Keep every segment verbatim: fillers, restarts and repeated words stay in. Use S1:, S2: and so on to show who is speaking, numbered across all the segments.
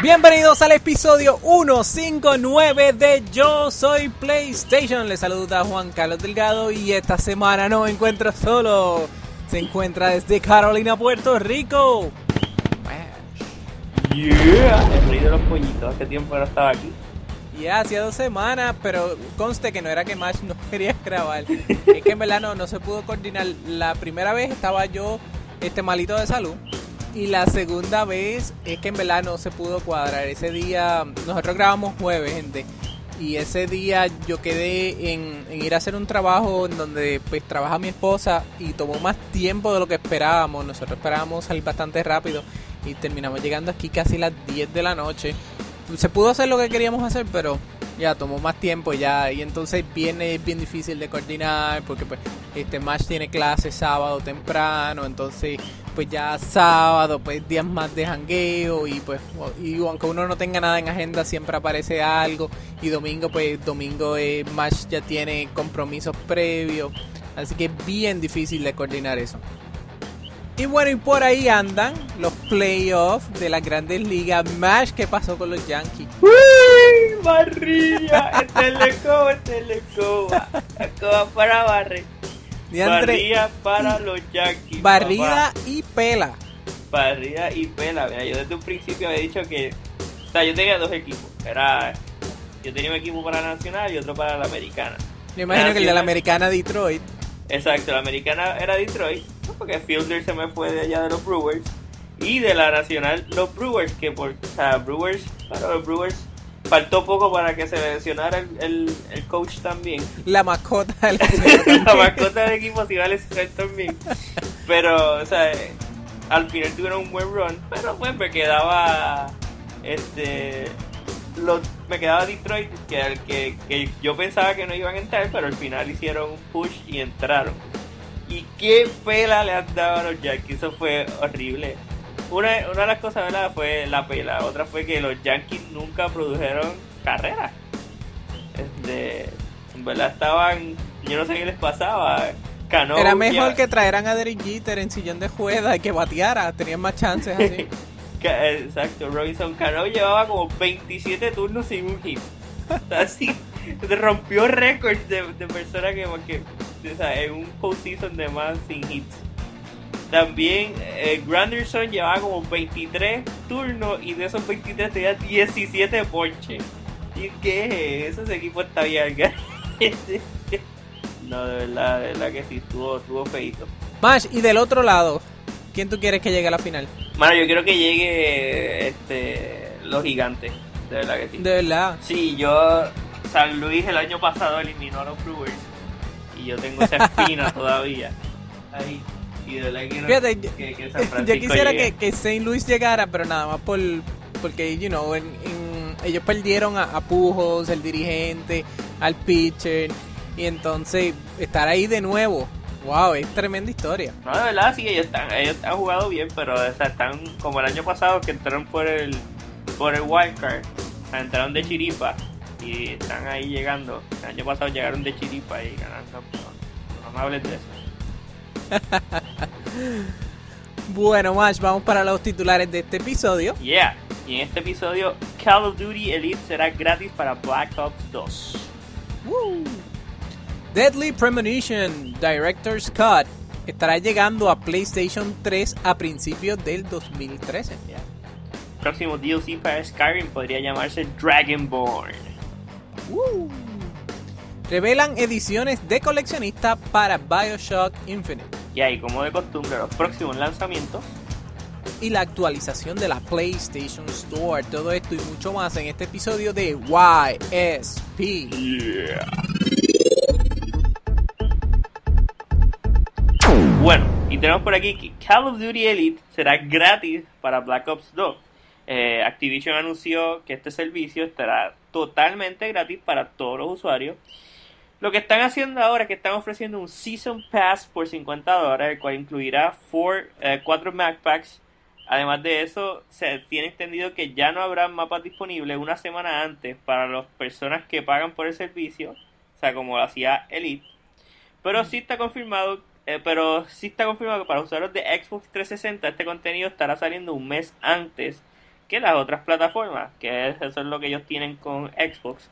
S1: Bienvenidos al episodio ciento cincuenta y nueve de Yo Soy PlayStation. Les saluda Juan Carlos Delgado y esta semana no me encuentro solo. Se encuentra desde Carolina, Puerto Rico.
S2: Yeah, el rey de los pollitos. Hace tiempo no estaba aquí.
S1: Ya, yeah, hacía dos semanas, pero conste que no era que Mash no quería grabar. Es que en verdad no, no se pudo coordinar. La primera vez estaba yo este malito de salud. Y la segunda vez es que en verdad no se pudo cuadrar. Ese día, nosotros grabamos jueves, gente. Y ese día yo quedé en, en ir a hacer un trabajo en donde pues trabaja mi esposa. Y tomó más tiempo de lo que esperábamos. Nosotros esperábamos salir bastante rápido. Y terminamos llegando aquí casi las diez de la noche. Se pudo hacer lo que queríamos hacer, pero ya tomó más tiempo ya. Y entonces viene bien difícil de coordinar. Porque pues este Mash tiene clase sábado temprano. Entonces pues ya sábado, pues días más de jangueo y pues y aunque uno no tenga nada en agenda siempre aparece algo, y domingo pues domingo eh, Mash ya tiene compromisos previos, así que es bien difícil de coordinar eso. Y bueno, y por ahí andan los playoffs de las Grandes Ligas. Mash, ¿qué pasó con los Yankees?
S2: ¡Uy! ¡Barrilla! Este es el coba, este es el coba. La coba para barrer. Barrida para los Yankees.
S1: Barrida papá. Y pela.
S2: Barrida y pela. Mira, yo desde un principio había dicho que... O sea, yo tenía dos equipos. Era... Yo tenía un equipo para la Nacional y otro para la Americana.
S1: Me imagino que el de la Americana Detroit.
S2: Exacto, la Americana era Detroit. Porque Fielder se me fue de allá de los Brewers. Y de la Nacional, los Brewers. Que por... O sea, Brewers... Para los Brewers... Faltó poco para que se lesionara el, el, el coach también.
S1: La mascota del
S2: La mascota del equipo se iba a lesionar también. Pero, o sea, al final tuvieron un buen run. Pero pues me quedaba este los, me quedaba Detroit, que, que, que yo pensaba que no iban a entrar, pero al final hicieron un push y entraron. Y qué pela le han dado a los Yankees, eso fue horrible. Una, una de las cosas, ¿verdad?, fue la pela. Otra fue que los Yankees nunca produjeron carreras. Este, en verdad estaban... Yo no sé qué les pasaba. Cano
S1: Era mejor
S2: ya...
S1: que traeran a Derek Jeter en sillón de juega y que bateara. Tenían más chances así.
S2: Exacto. Robinson Cano llevaba como veintisiete turnos sin un hit. Así, rompió récords de, de personas que, que o sea, en un postseason de más sin hits. También eh, Granderson llevaba como veintitrés turnos y de esos veintitrés tenía diecisiete ponches. ¿Y qué es eso? Ese equipo está bien. No, de verdad, de verdad que sí, estuvo, estuvo feito.
S1: Mash, y del otro lado, ¿quién tú quieres que llegue a la final?
S2: Mano, yo quiero que llegue este, los Gigantes, de verdad que sí.
S1: De verdad.
S2: Sí, yo, San Luis el año pasado eliminó a los Brewers y yo tengo esa espina todavía. Ahí. Y de verdad quiero
S1: Fíjate,
S2: que, que San Francisco
S1: yo quisiera
S2: llegue.
S1: que, que Saint Louis llegara, pero nada más por porque, you know, en, en, ellos perdieron a, a Pujols, el dirigente, al pitcher, y entonces estar ahí de nuevo, wow, es tremenda historia.
S2: No, de verdad, sí, ellos, están, ellos han jugado bien, pero o sea, están como el año pasado que entraron por el por el wildcard, o sea, entraron de chiripa y están ahí llegando. El año pasado llegaron de chiripa y ganando, pero no me hables de eso.
S1: Bueno, Mash, vamos para los titulares de este episodio.
S2: Yeah, y en este episodio Call of Duty Elite será gratis para Black Ops dos.
S1: Woo. Deadly Premonition Director's Cut estará llegando a PlayStation tres a principios del dos mil trece.
S2: Yeah. Próximo D L C para Skyrim podría llamarse Dragonborn.
S1: Woo. Revelan ediciones de coleccionista para BioShock Infinite.
S2: Y ahí, como de costumbre, los próximos lanzamientos
S1: y la actualización de la PlayStation Store. Todo esto y mucho más en este episodio de Y S P.
S2: Yeah. Bueno, y tenemos por aquí que Call of Duty Elite será gratis para Black Ops dos. Eh, Activision anunció que este servicio estará totalmente gratis para todos los usuarios. Lo que están haciendo ahora es que están ofreciendo un Season Pass por cincuenta dólares, el cual incluirá cuatro Map Packs. Además de eso, se tiene entendido que ya no habrá mapas disponibles una semana antes para las personas que pagan por el servicio, o sea, como lo hacía Elite. Pero sí está confirmado, eh, pero sí está confirmado que para usuarios de Xbox trescientos sesenta este contenido estará saliendo un mes antes que las otras plataformas, que es, eso es lo que ellos tienen con Xbox.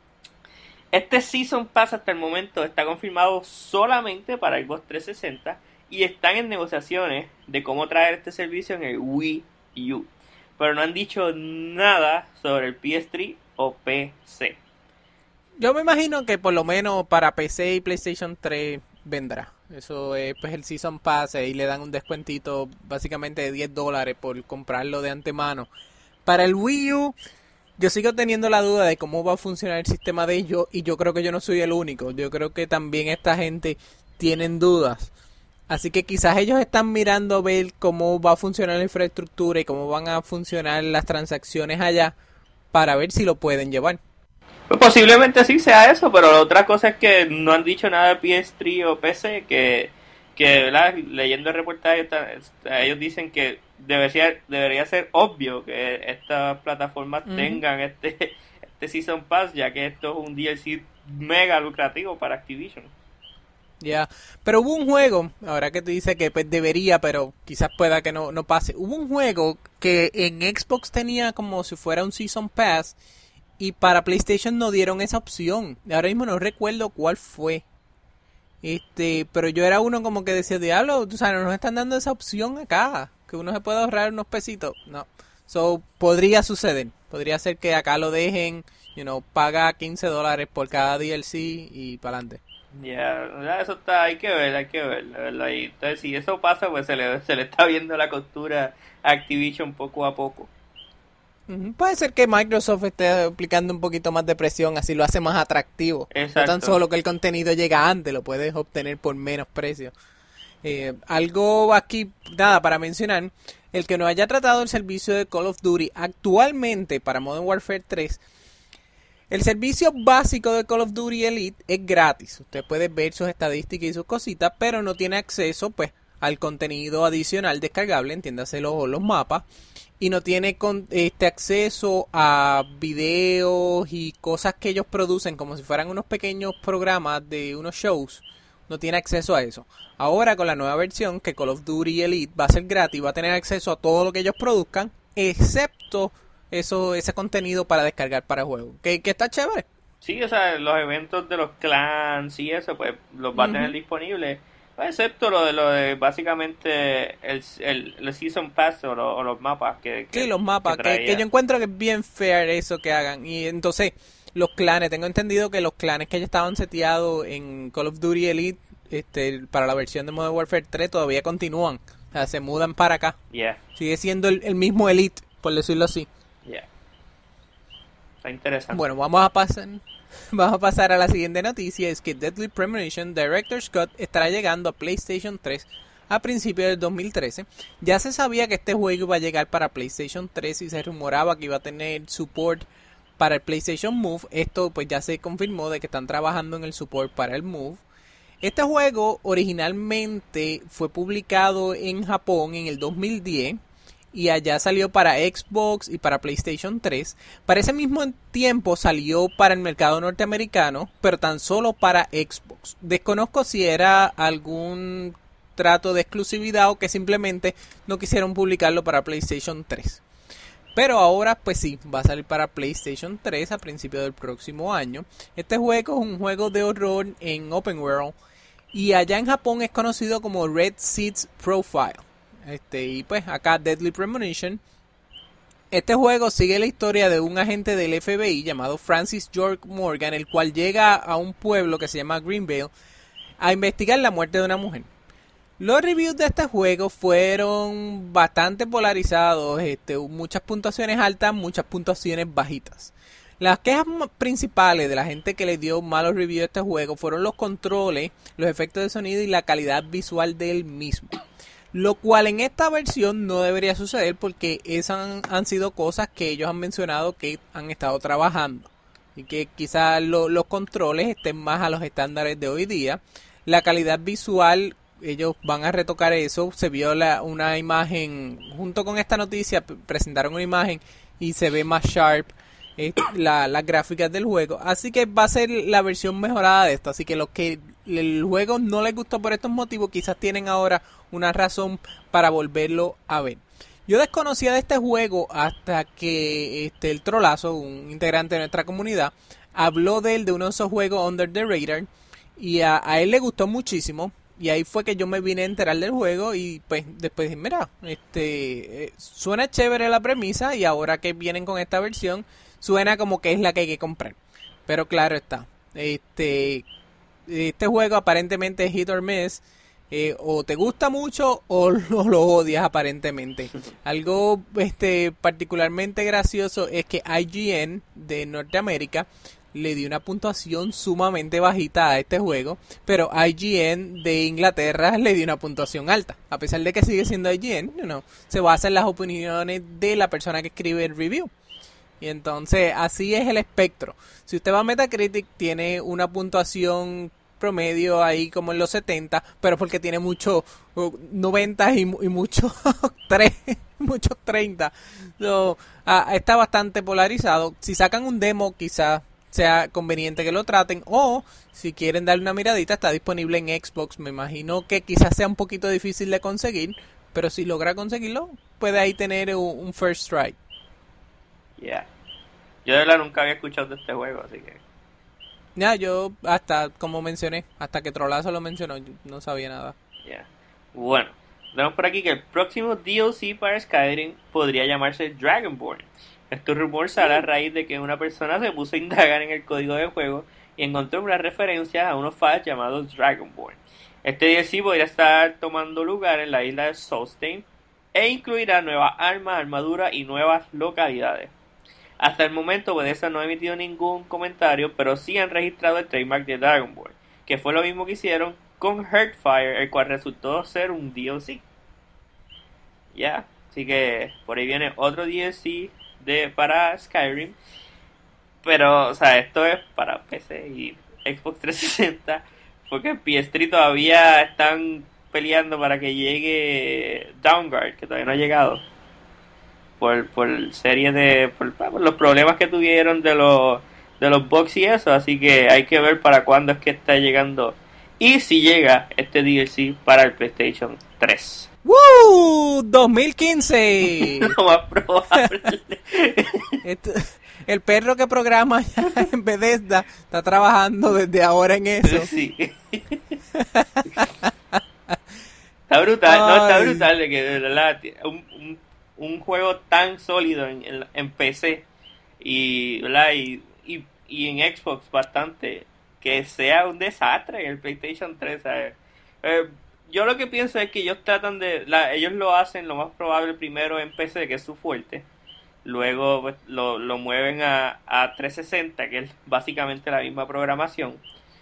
S2: Este Season Pass hasta el momento está confirmado solamente para Xbox trescientos sesenta y están en negociaciones de cómo traer este servicio en el Wii U, pero no han dicho nada sobre el P S tres o P C.
S1: Yo me imagino que por lo menos para P C y PlayStation tres vendrá. Eso es pues el Season Pass y le dan un descuentito básicamente de diez dólares por comprarlo de antemano. Para el Wii U, yo sigo teniendo la duda de cómo va a funcionar el sistema de ellos y yo creo que yo no soy el único. Yo creo que también esta gente tienen dudas. Así que quizás ellos están mirando a ver cómo va a funcionar la infraestructura y cómo van a funcionar las transacciones allá para ver si lo pueden llevar.
S2: Pues posiblemente sí sea eso, pero la otra cosa es que no han dicho nada de P S tres o P C, que, que ¿verdad? Leyendo el reportaje, ellos dicen que debería, debería ser obvio que estas plataformas uh-huh. tengan este, este Season Pass, ya que esto es un D L C mega lucrativo para Activision.
S1: Ya, yeah. Pero hubo un juego, ahora que te dice que pues, debería, pero quizás pueda que no, no pase. Hubo un juego que en Xbox tenía como si fuera un Season Pass y para PlayStation no dieron esa opción. Ahora mismo no recuerdo cuál fue. Este, pero yo era uno como que decía, diablo, tú sabes, no nos están dando esa opción acá, que uno se puede ahorrar unos pesitos. No, so podría suceder, podría ser que acá lo dejen, you know, paga quince dólares por cada D L C y para adelante.
S2: Ya, yeah, eso está, hay que ver, hay que ver, la verdad. Y entonces, si eso pasa, pues se le, se le está viendo la costura a Activision poco a poco.
S1: Uh-huh. Puede ser que Microsoft esté aplicando un poquito más de presión, así lo hace más atractivo.
S2: Exacto.
S1: No tan solo que el contenido llega antes, lo puedes obtener por menos precio. Eh, algo aquí, nada, para mencionar, el que no haya tratado el servicio de Call of Duty actualmente para Modern Warfare tres, el servicio básico de Call of Duty Elite es gratis. Usted puede ver sus estadísticas y sus cositas, pero no tiene acceso pues al contenido adicional descargable, entiéndase los, los mapas, y no tiene con, este acceso a videos y cosas que ellos producen como si fueran unos pequeños programas de unos shows. No tiene acceso a eso. Ahora con la nueva versión que Call of Duty Elite va a ser gratis, va a tener acceso a todo lo que ellos produzcan, excepto eso, ese contenido para descargar para el juego. Que, que está chévere.
S2: Sí, o sea, los eventos de los clans y eso, pues los va a tener
S1: Uh-huh.
S2: disponibles. Excepto lo de lo de básicamente el, el, el Season Pass o, lo, o los mapas que, que
S1: Sí, los mapas,
S2: que,
S1: que, que yo encuentro que es bien fair eso que hagan. Y entonces, los clanes, tengo entendido que los clanes que ya estaban seteados en Call of Duty Elite este, para la versión de Modern Warfare tres todavía continúan. O sea, se mudan para acá.
S2: Yeah.
S1: Sigue siendo el, el mismo Elite, por decirlo así.
S2: Yeah. Está interesante.
S1: Bueno, vamos a pasar... Vamos a pasar a la siguiente noticia, es que Deadly Premonition Director's Cut estará llegando a PlayStation tres a principios del dos mil trece. Ya se sabía que este juego iba a llegar para PlayStation tres y se rumoraba que iba a tener support para el PlayStation Move. Esto pues ya se confirmó de que están trabajando en el support para el Move. Este juego originalmente fue publicado en Japón en el dos mil diez. Y allá salió para Xbox y para PlayStation tres. Para ese mismo tiempo salió para el mercado norteamericano, pero tan solo para Xbox. Desconozco si era algún trato de exclusividad o que simplemente no quisieron publicarlo para PlayStation tres. Pero ahora pues sí, va a salir para PlayStation tres a principios del próximo año. Este juego es un juego de horror en Open World y allá en Japón es conocido como Red Seeds Profile. Este, y pues acá Deadly Premonition. Este juego sigue la historia de un agente del F B I llamado Francis George Morgan, el cual llega a un pueblo que se llama Greenvale a investigar la muerte de una mujer. Los reviews de este juego fueron bastante polarizados, este, muchas puntuaciones altas, muchas puntuaciones bajitas. Las quejas principales de la gente que le dio malos reviews a este juego fueron los controles, los efectos de sonido y la calidad visual del mismo. Lo cual en esta versión no debería suceder porque esas han, han sido cosas que ellos han mencionado que han estado trabajando. Y que quizás lo, los controles estén más a los estándares de hoy día. La calidad visual, ellos van a retocar eso. Se vio la, una imagen, junto con esta noticia, presentaron una imagen y se ve más sharp eh, la, las gráficas del juego. Así que va a ser la versión mejorada de esto. Así que los que el juego no les gustó por estos motivos, quizás tienen ahora una razón para volverlo a ver. Yo desconocía de este juego hasta que este el Trolazo, un integrante de nuestra comunidad, habló de él, de uno de esos juegos Under the Radar, y a, a él le gustó muchísimo. Y ahí fue que yo me vine a enterar del juego y pues después dije, mira, este eh, suena chévere la premisa y ahora que vienen con esta versión, suena como que es la que hay que comprar. Pero claro está, este este juego aparentemente es hit or miss, eh, o te gusta mucho o lo, lo odias aparentemente. Algo este particularmente gracioso es que I G N de Norteamérica le dio una puntuación sumamente bajita a este juego, pero I G N de Inglaterra le dio una puntuación alta. A pesar de que sigue siendo I G N, you know, se basa en las opiniones de la persona que escribe el review. Y entonces así es el espectro. Si usted va a Metacritic, tiene una puntuación promedio ahí como en los setenta, pero porque tiene muchos uh, noventa y, y muchos tres, muchos treinta. So, uh, está bastante polarizado. Si sacan un demo, quizás sea conveniente que lo traten, o si quieren darle una miradita, está disponible en Xbox. Me imagino que quizás sea un poquito difícil de conseguir, pero si logra conseguirlo, puede ahí tener un, un first strike.
S2: Yeah. Yo de verdad nunca había escuchado de este juego, así que...
S1: Ya, yo hasta, como mencioné, hasta que Trolazo lo mencionó, yo no sabía nada.
S2: Yeah. Bueno, tenemos por aquí que el próximo D L C para Skyrim podría llamarse Dragonborn. Este rumor sale a raíz de que una persona se puso a indagar en el código del juego y encontró unas referencias a unos files llamados Dragonborn. Este D L C podría estar tomando lugar en la isla de Solstheim e incluirá nuevas armas, armaduras y nuevas localidades. Hasta el momento Bethesda no ha emitido ningún comentario, pero sí han registrado el trademark de Dragonborn, que fue lo mismo que hicieron con Hearthfire, el cual resultó ser un D L C. Ya, yeah. Así que por ahí viene otro D L C de para Skyrim, pero o sea, esto es para P C y Xbox trescientos sesenta, porque en P S tres todavía están peleando para que llegue Downguard, que todavía no ha llegado por por serie de por, por los problemas que tuvieron de los de los bugs y eso, así que hay que ver para cuándo es que está llegando y si llega este D L C para el PlayStation tres.
S1: ¡Woo! dos mil quince.
S2: Lo más probable.
S1: Esto, el perro que programa ya en Bethesda está trabajando desde ahora en eso.
S2: Sí. Está brutal, no, está brutal de que de verdad un, un, un juego tan sólido en, en, en P C y, ¿verdad? y y y en Xbox bastante, que sea un desastre en el PlayStation tres, ¿sabes? Eh, yo lo que pienso es que ellos tratan de... La, ellos lo hacen lo más probable primero en P C, que es su fuerte. Luego pues, lo, lo mueven a, a trescientos sesenta, que es básicamente la misma programación.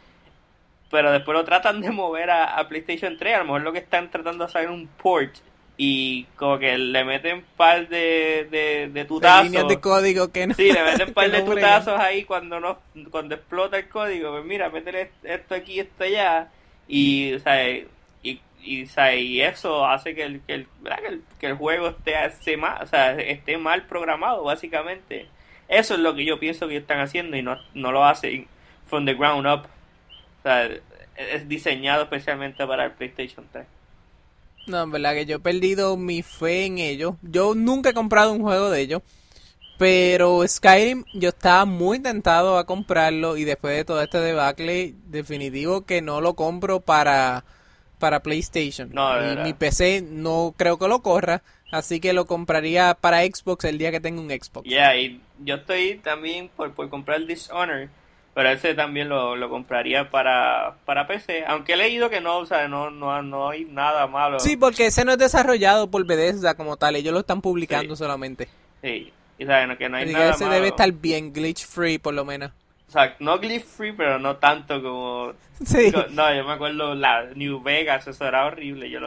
S2: Pero después lo tratan de mover a, a PlayStation tres. A lo mejor lo que están tratando de hacer es un port. Y como que le meten par de, de, de tutazos.
S1: Líneas de código que no...
S2: Sí, le meten par de
S1: no
S2: tutazos ahí cuando, no, cuando explota el código. Pues mira, métele esto aquí, esto allá. Y, o sea... Y, y, o sea, y eso hace que el, que el, que el, que el juego esté, esté mal, o sea, esté mal programado, básicamente. Eso es lo que yo pienso que están haciendo y no, no lo hacen from the ground up. O sea, es diseñado especialmente para el PlayStation tres.
S1: No, en verdad que yo he perdido mi fe en ellos. Yo nunca he comprado un juego de ellos. Pero Skyrim, yo estaba muy tentado a comprarlo y después de todo este debacle, definitivo que no lo compro para... para PlayStation.
S2: No,
S1: y
S2: verdad.
S1: Mi P C no creo que lo corra, así que lo compraría para Xbox el día que tenga un Xbox.
S2: Yeah, y yo estoy también por, por comprar Dishonored, pero ese también lo, lo compraría para, para P C, aunque he leído que no, o sea, no, no, no hay nada malo.
S1: Sí, porque ese no es desarrollado por Bethesda como tal, ellos lo están publicando sí. solamente.
S2: Sí, y saben que no hay
S1: así
S2: nada
S1: que ese
S2: malo.
S1: debe estar bien glitch free por lo menos.
S2: O sea, no glitch free, pero no tanto como...
S1: Sí.
S2: No, yo me acuerdo la New Vegas, eso era horrible. Yo lo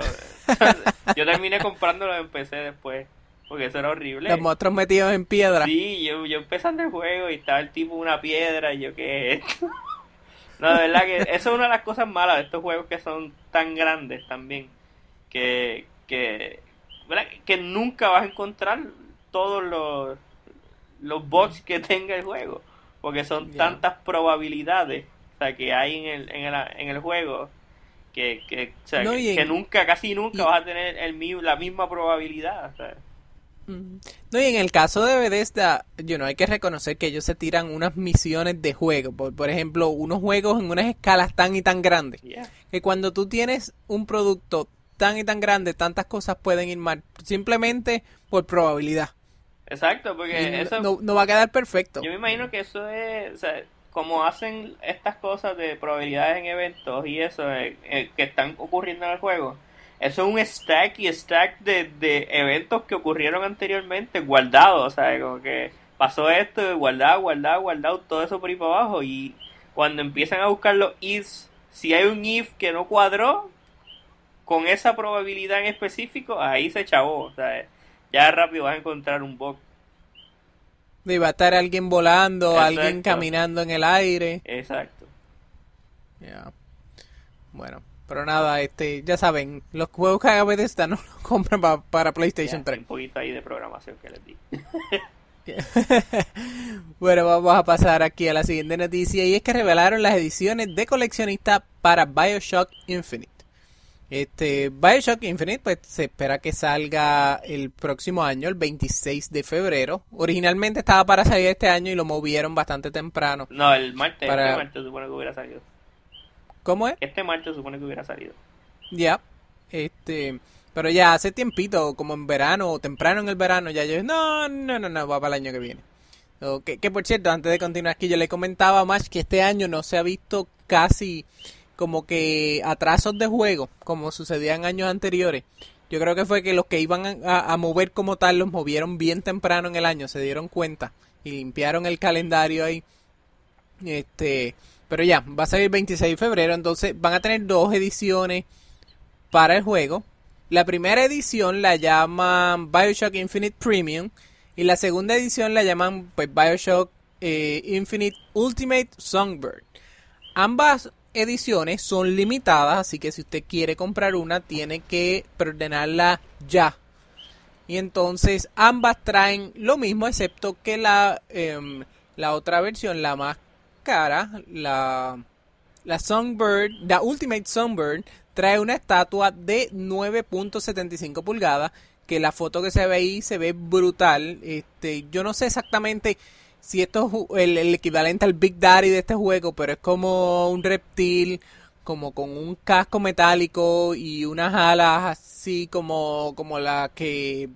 S2: yo terminé comprándolo en P C después, porque eso era horrible.
S1: Los monstruos metidos en piedra.
S2: Sí, yo, yo empezando el juego y estaba el tipo en una piedra y yo, ¿qué es esto? No, de verdad que eso es una de las cosas malas de estos juegos que son tan grandes también, que, que, ¿verdad? Que nunca vas a encontrar todos los, los bugs que tenga el juego. Porque son yeah. tantas probabilidades, o sea, que hay en el, en el, en el juego que, que, o sea, no, que, en, que nunca, casi nunca y, vas a tener el, la misma probabilidad. O sea.
S1: Mm. No, y en el caso de Bethesda, you know, hay que reconocer que ellos se tiran unas misiones de juego. Por, por ejemplo, unos juegos en unas escalas tan y tan grandes.
S2: Yeah.
S1: Que cuando tú tienes un producto tan y tan grande, tantas cosas pueden ir mal. Simplemente por probabilidad.
S2: Exacto, porque
S1: Y
S2: eso...
S1: no, no va a quedar perfecto.
S2: Yo me imagino que eso es... O sea, como hacen estas cosas de probabilidades en eventos y eso eh, eh, que están ocurriendo en el juego... Eso es un stack y stack de, de eventos que ocurrieron anteriormente guardados, o sea, como que pasó esto, guardado, guardado, guardado, todo eso por ahí para abajo. Y cuando empiezan a buscar los ifs, si hay un if que no cuadró con esa probabilidad en específico, ahí se chavó, o sea, ya rápido vas a encontrar un bug.
S1: Y va a estar alguien volando,
S2: Exacto.
S1: alguien caminando en el aire.
S2: Exacto.
S1: Yeah. Bueno. Pero nada, este, ya saben, los juegos que haga Bethesda no los compran pa, para PlayStation
S2: Ya,
S1: tres.
S2: un poquito ahí de programación que les di.
S1: Bueno, vamos a pasar aquí a la siguiente noticia y es que revelaron las ediciones de coleccionista para BioShock Infinite. Este, BioShock Infinite pues se espera que salga el próximo año, el veintiséis de febrero. Originalmente estaba para salir este año y lo movieron bastante temprano.
S2: No, el martes,
S1: para...
S2: este martes supone que hubiera salido.
S1: ¿Cómo es?
S2: Este martes supone que hubiera salido.
S1: Ya, yeah. este, pero ya hace tiempito, como en verano o temprano en el verano, ya yo, no, no, no, no, va para el año que viene. So, que, que por cierto, antes de continuar aquí, yo le comentaba a Mash que este año no se ha visto casi como que atrasos de juego, como sucedía en años anteriores. Yo creo que fue que los que iban a, a mover como tal, los movieron bien temprano en el año, se dieron cuenta y limpiaron el calendario ahí. Este... Pero ya, va a salir el veintiséis de febrero, entonces van a tener dos ediciones para el juego. La primera edición la llaman BioShock Infinite Premium y la segunda edición la llaman pues, BioShock eh, Infinite Ultimate Songbird. Ambas ediciones son limitadas, así que si usted quiere comprar una, tiene que preordenarla ya. Y entonces ambas traen lo mismo, excepto que la, eh, la otra versión, la más cara, la, la Songbird, la Ultimate Songbird, trae una estatua de nueve punto setenta y cinco pulgadas, que la foto que se ve ahí se ve brutal. Este, yo no sé exactamente si esto es el, el equivalente al Big Daddy de este juego, pero es como un reptil, como con un casco metálico y unas alas así como, como las que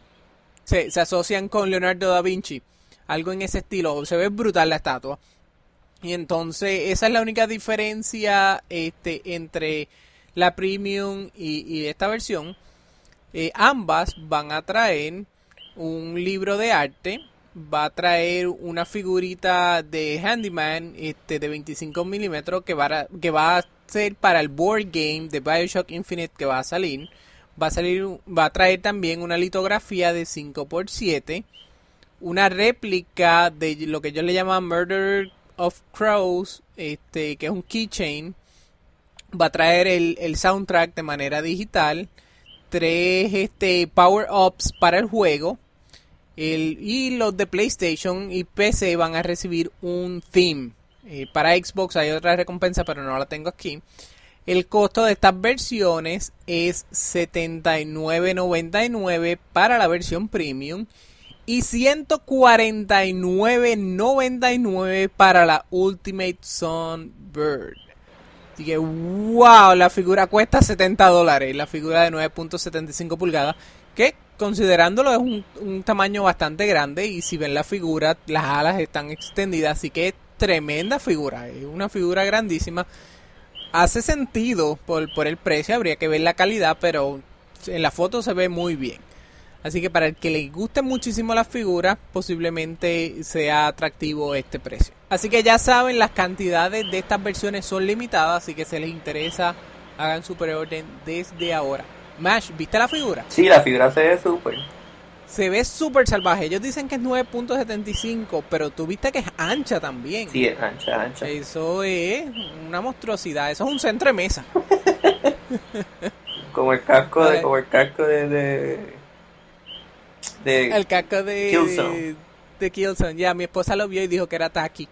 S1: se, se asocian con Leonardo da Vinci, algo en ese estilo. Se ve brutal la estatua. Y entonces esa es la única diferencia este, entre la Premium y, y esta versión. Eh, ambas van a traer un libro de arte, va a traer una figurita de Handyman este, de veinticinco milímetros que va, a, que va a ser para el board game de BioShock Infinite que va a salir. Va a salir, va a traer también una litografía de cinco por siete, una réplica de lo que ellos le llaman Murder of Crows, este, que es un keychain. Va a traer el, el soundtrack de manera digital, tres este, power-ups para el juego, el, y los de PlayStation y P C van a recibir un theme. Eh, para Xbox hay otra recompensa, pero no la tengo aquí. El costo de estas versiones es setenta y nueve noventa y nueve para la versión Premium y ciento cuarenta y nueve noventa y nueve para la Ultimate Songbird. Así que, wow, la figura cuesta setenta dólares, la figura de nueve punto setenta y cinco pulgadas, que considerándolo es un, un tamaño bastante grande, y si ven la figura, las alas están extendidas, así que es tremenda figura, es una figura grandísima. Hace sentido por, por el precio, habría que ver la calidad, pero en la foto se ve muy bien. Así que para el que le guste muchísimo las figuras, posiblemente sea atractivo este precio. Así que ya saben, las cantidades de estas versiones son limitadas, así que si les interesa, hagan su preorden desde ahora. Mash, ¿viste la figura?
S2: Sí, la figura se ve súper.
S1: Se ve súper salvaje. Ellos dicen que es nueve punto setenta y cinco, pero tú viste que es ancha también.
S2: Sí, es ancha, ancha.
S1: Eso es una monstruosidad. Eso es un centro de mesa.
S2: Como el casco de, como el casco de, de... De
S1: el casco de
S2: Killzone.
S1: de, de Killzone. Ya, mi esposa lo vio y dijo que era Taki.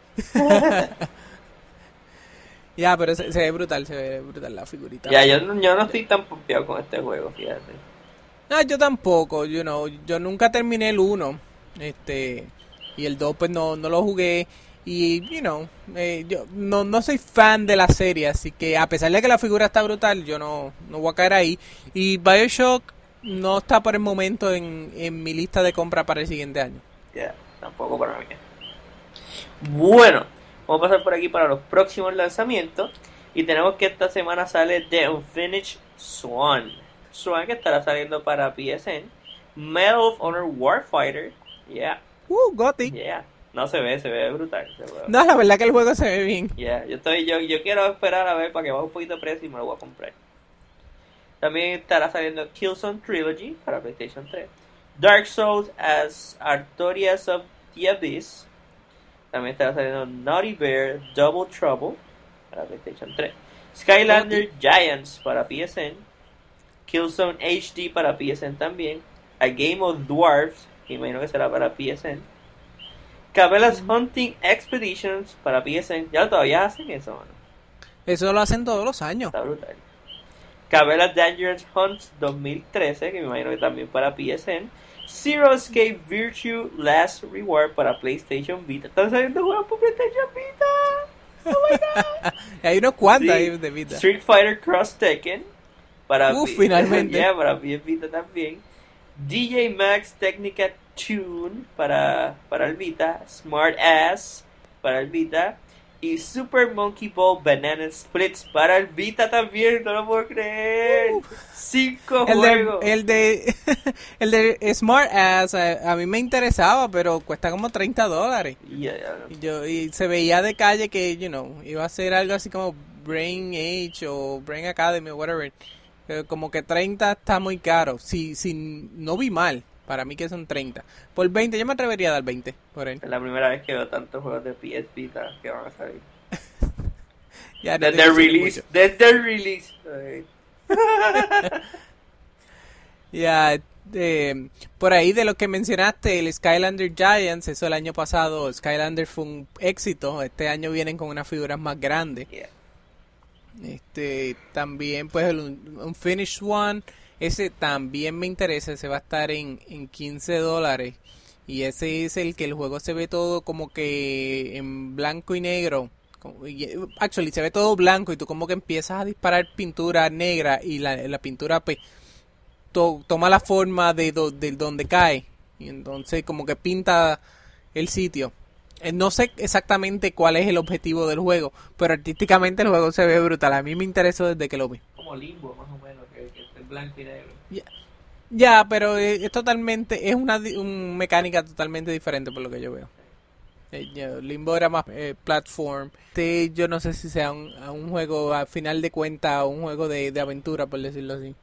S1: Ya, pero se, se ve brutal, se ve brutal la figurita.
S2: Ya, yo, yo no estoy tan pompeado con este juego, fíjate.
S1: Ah, yo tampoco, you know, yo nunca terminé el uno, este, y el dos pues no, no lo jugué, y, you know, eh, yo no, no soy fan de la serie, así que a pesar de que la figura está brutal, yo no, no voy a caer ahí, y BioShock no está por el momento en, en mi lista de compra para el siguiente año.
S2: Ya, yeah, tampoco para mí. Bueno, vamos a pasar por aquí para los próximos lanzamientos, y tenemos que esta semana sale The Unfinished Swan. Swan que estará saliendo para P S N. Medal of Honor Warfighter. Yeah.
S1: Uh, Gothic.
S2: Yeah. No se ve, se ve brutal. Se ve.
S1: No, la verdad que el juego se ve bien.
S2: Yeah. Yo estoy, yo, yo quiero esperar a ver para que baje un poquito de precio y me lo voy a comprar. También estará saliendo Killzone Trilogy para PlayStation tres. Dark Souls as Artorias of the Abyss. También estará saliendo Naughty Bear Double Trouble para PlayStation tres. Skylander Gothic. Giants para P S N. Killzone H D para P S N también. A Game of Dwarfs, que imagino que será para P S N. Cabela's Hunting Expeditions para P S N. Ya todavía hacen eso, mano.
S1: Eso lo hacen todos los años.
S2: Está brutal. Cabela's Dangerous Hunts dos mil trece, que me imagino que también para P S N. Zero Escape Virtue Last Reward para PlayStation Vita. Están saliendo juegos por PlayStation Vita. Oh my god.
S1: Hay unos cuantos
S2: sí.
S1: ahí de Vita.
S2: Street Fighter Cross Tekken. Para
S1: Uf, P- finalmente.
S2: Yeah, para P S Vita también. D J Max Technica Tune para, para el Vita. Smart Ass para el Vita. Y Super Monkey Ball Banana Splits para el Vita también. No lo puedo creer. Uh, Cinco
S1: el
S2: juegos.
S1: De, el de el de Smart Ass a, a mí me interesaba, pero cuesta como treinta dólares.
S2: Yeah, yeah.
S1: Y, yo, y se veía de calle que, you know, iba a ser algo así como Brain Age o Brain Academy o whatever. Como que treinta está muy caro. Si, si no vi mal, para mí que son treinta. Por veinte, yo me atrevería a dar veinte por él.
S2: Es la primera vez que veo tantos juegos de P S Vita que van a salir.
S1: Ya, no
S2: desde el release. Desde el release.
S1: Ya, eh, por ahí de lo que mencionaste, el Skylander Giants, eso el año pasado, Skylander fue un éxito. Este año vienen con unas figuras más grandes. Yeah. Este también pues el Unfinished One, ese también me interesa, ese va a estar en, en quince dólares y ese es el que el juego se ve todo como que en blanco y negro, actually se ve todo blanco y tú como que empiezas a disparar pintura negra y la, la pintura pues to, toma la forma de, do, de donde cae y entonces como que pinta el sitio. No sé exactamente cuál es el objetivo del juego, pero artísticamente el juego se ve brutal. A mí me interesó desde que lo vi.
S2: Como Limbo, más o menos, que, que es blanco y negro.
S1: Ya, yeah, pero es, es totalmente, es una, una mecánica totalmente diferente por lo que yo veo. Eh, yeah, Limbo era más eh, platform. Este, yo no sé si sea un, un juego, a final de cuentas, un juego de, de aventura, por decirlo así.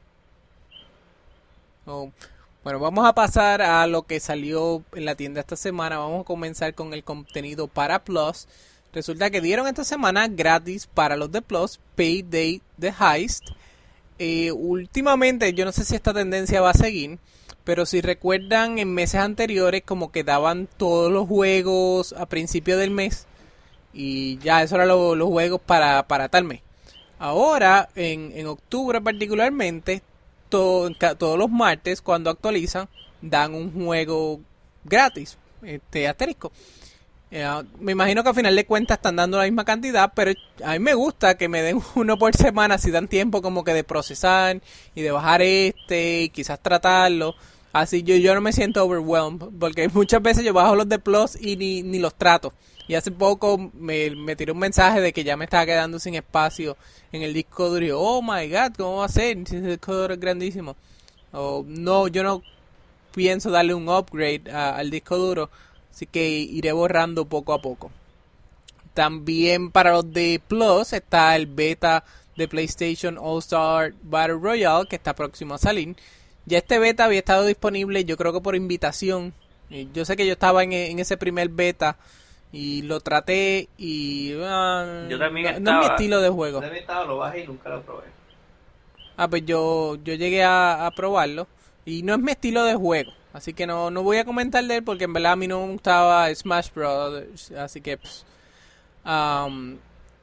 S1: Oh. Bueno, vamos a pasar a lo que salió en la tienda esta semana. Vamos a comenzar con el contenido para Plus. Resulta que dieron esta semana gratis para los de Plus Payday The Heist. Eh, últimamente, yo no sé si esta tendencia va a seguir, pero si recuerdan en meses anteriores como que daban todos los juegos a principio del mes y ya eso eran lo, los juegos para, para tal mes. Ahora, en, en octubre particularmente, Todo, todos los martes cuando actualizan dan un juego gratis, este asterisco. Eh, me imagino que a final de cuentas están dando la misma cantidad, pero a mí me gusta que me den uno por semana si dan tiempo como que de procesar y de bajar este y quizás tratarlo. Así yo, yo no me siento overwhelmed, porque muchas veces yo bajo los de Plus y ni, ni los trato. Y hace poco me, me tiró un mensaje de que ya me estaba quedando sin espacio en el disco duro. Y yo, oh my god, ¿cómo va a ser? Si el disco duro es grandísimo. Oh, no, yo no pienso darle un upgrade a, al disco duro. Así que iré borrando poco a poco. También para los de Plus está el beta de PlayStation All-Star Battle Royale, que está próximo a salir. Ya este beta había estado disponible, yo creo que por invitación. Yo sé que yo estaba en, en ese primer beta y lo traté y uh,
S2: yo también
S1: no,
S2: estaba,
S1: no es mi estilo de juego.
S2: Yo también estaba, lo bajé y nunca lo probé.
S1: Ah, pues yo, yo llegué a, a probarlo y no es mi estilo de juego. Así que no, no voy a comentar de él porque en verdad a mí no me gustaba Smash Bros. Así que pues, um,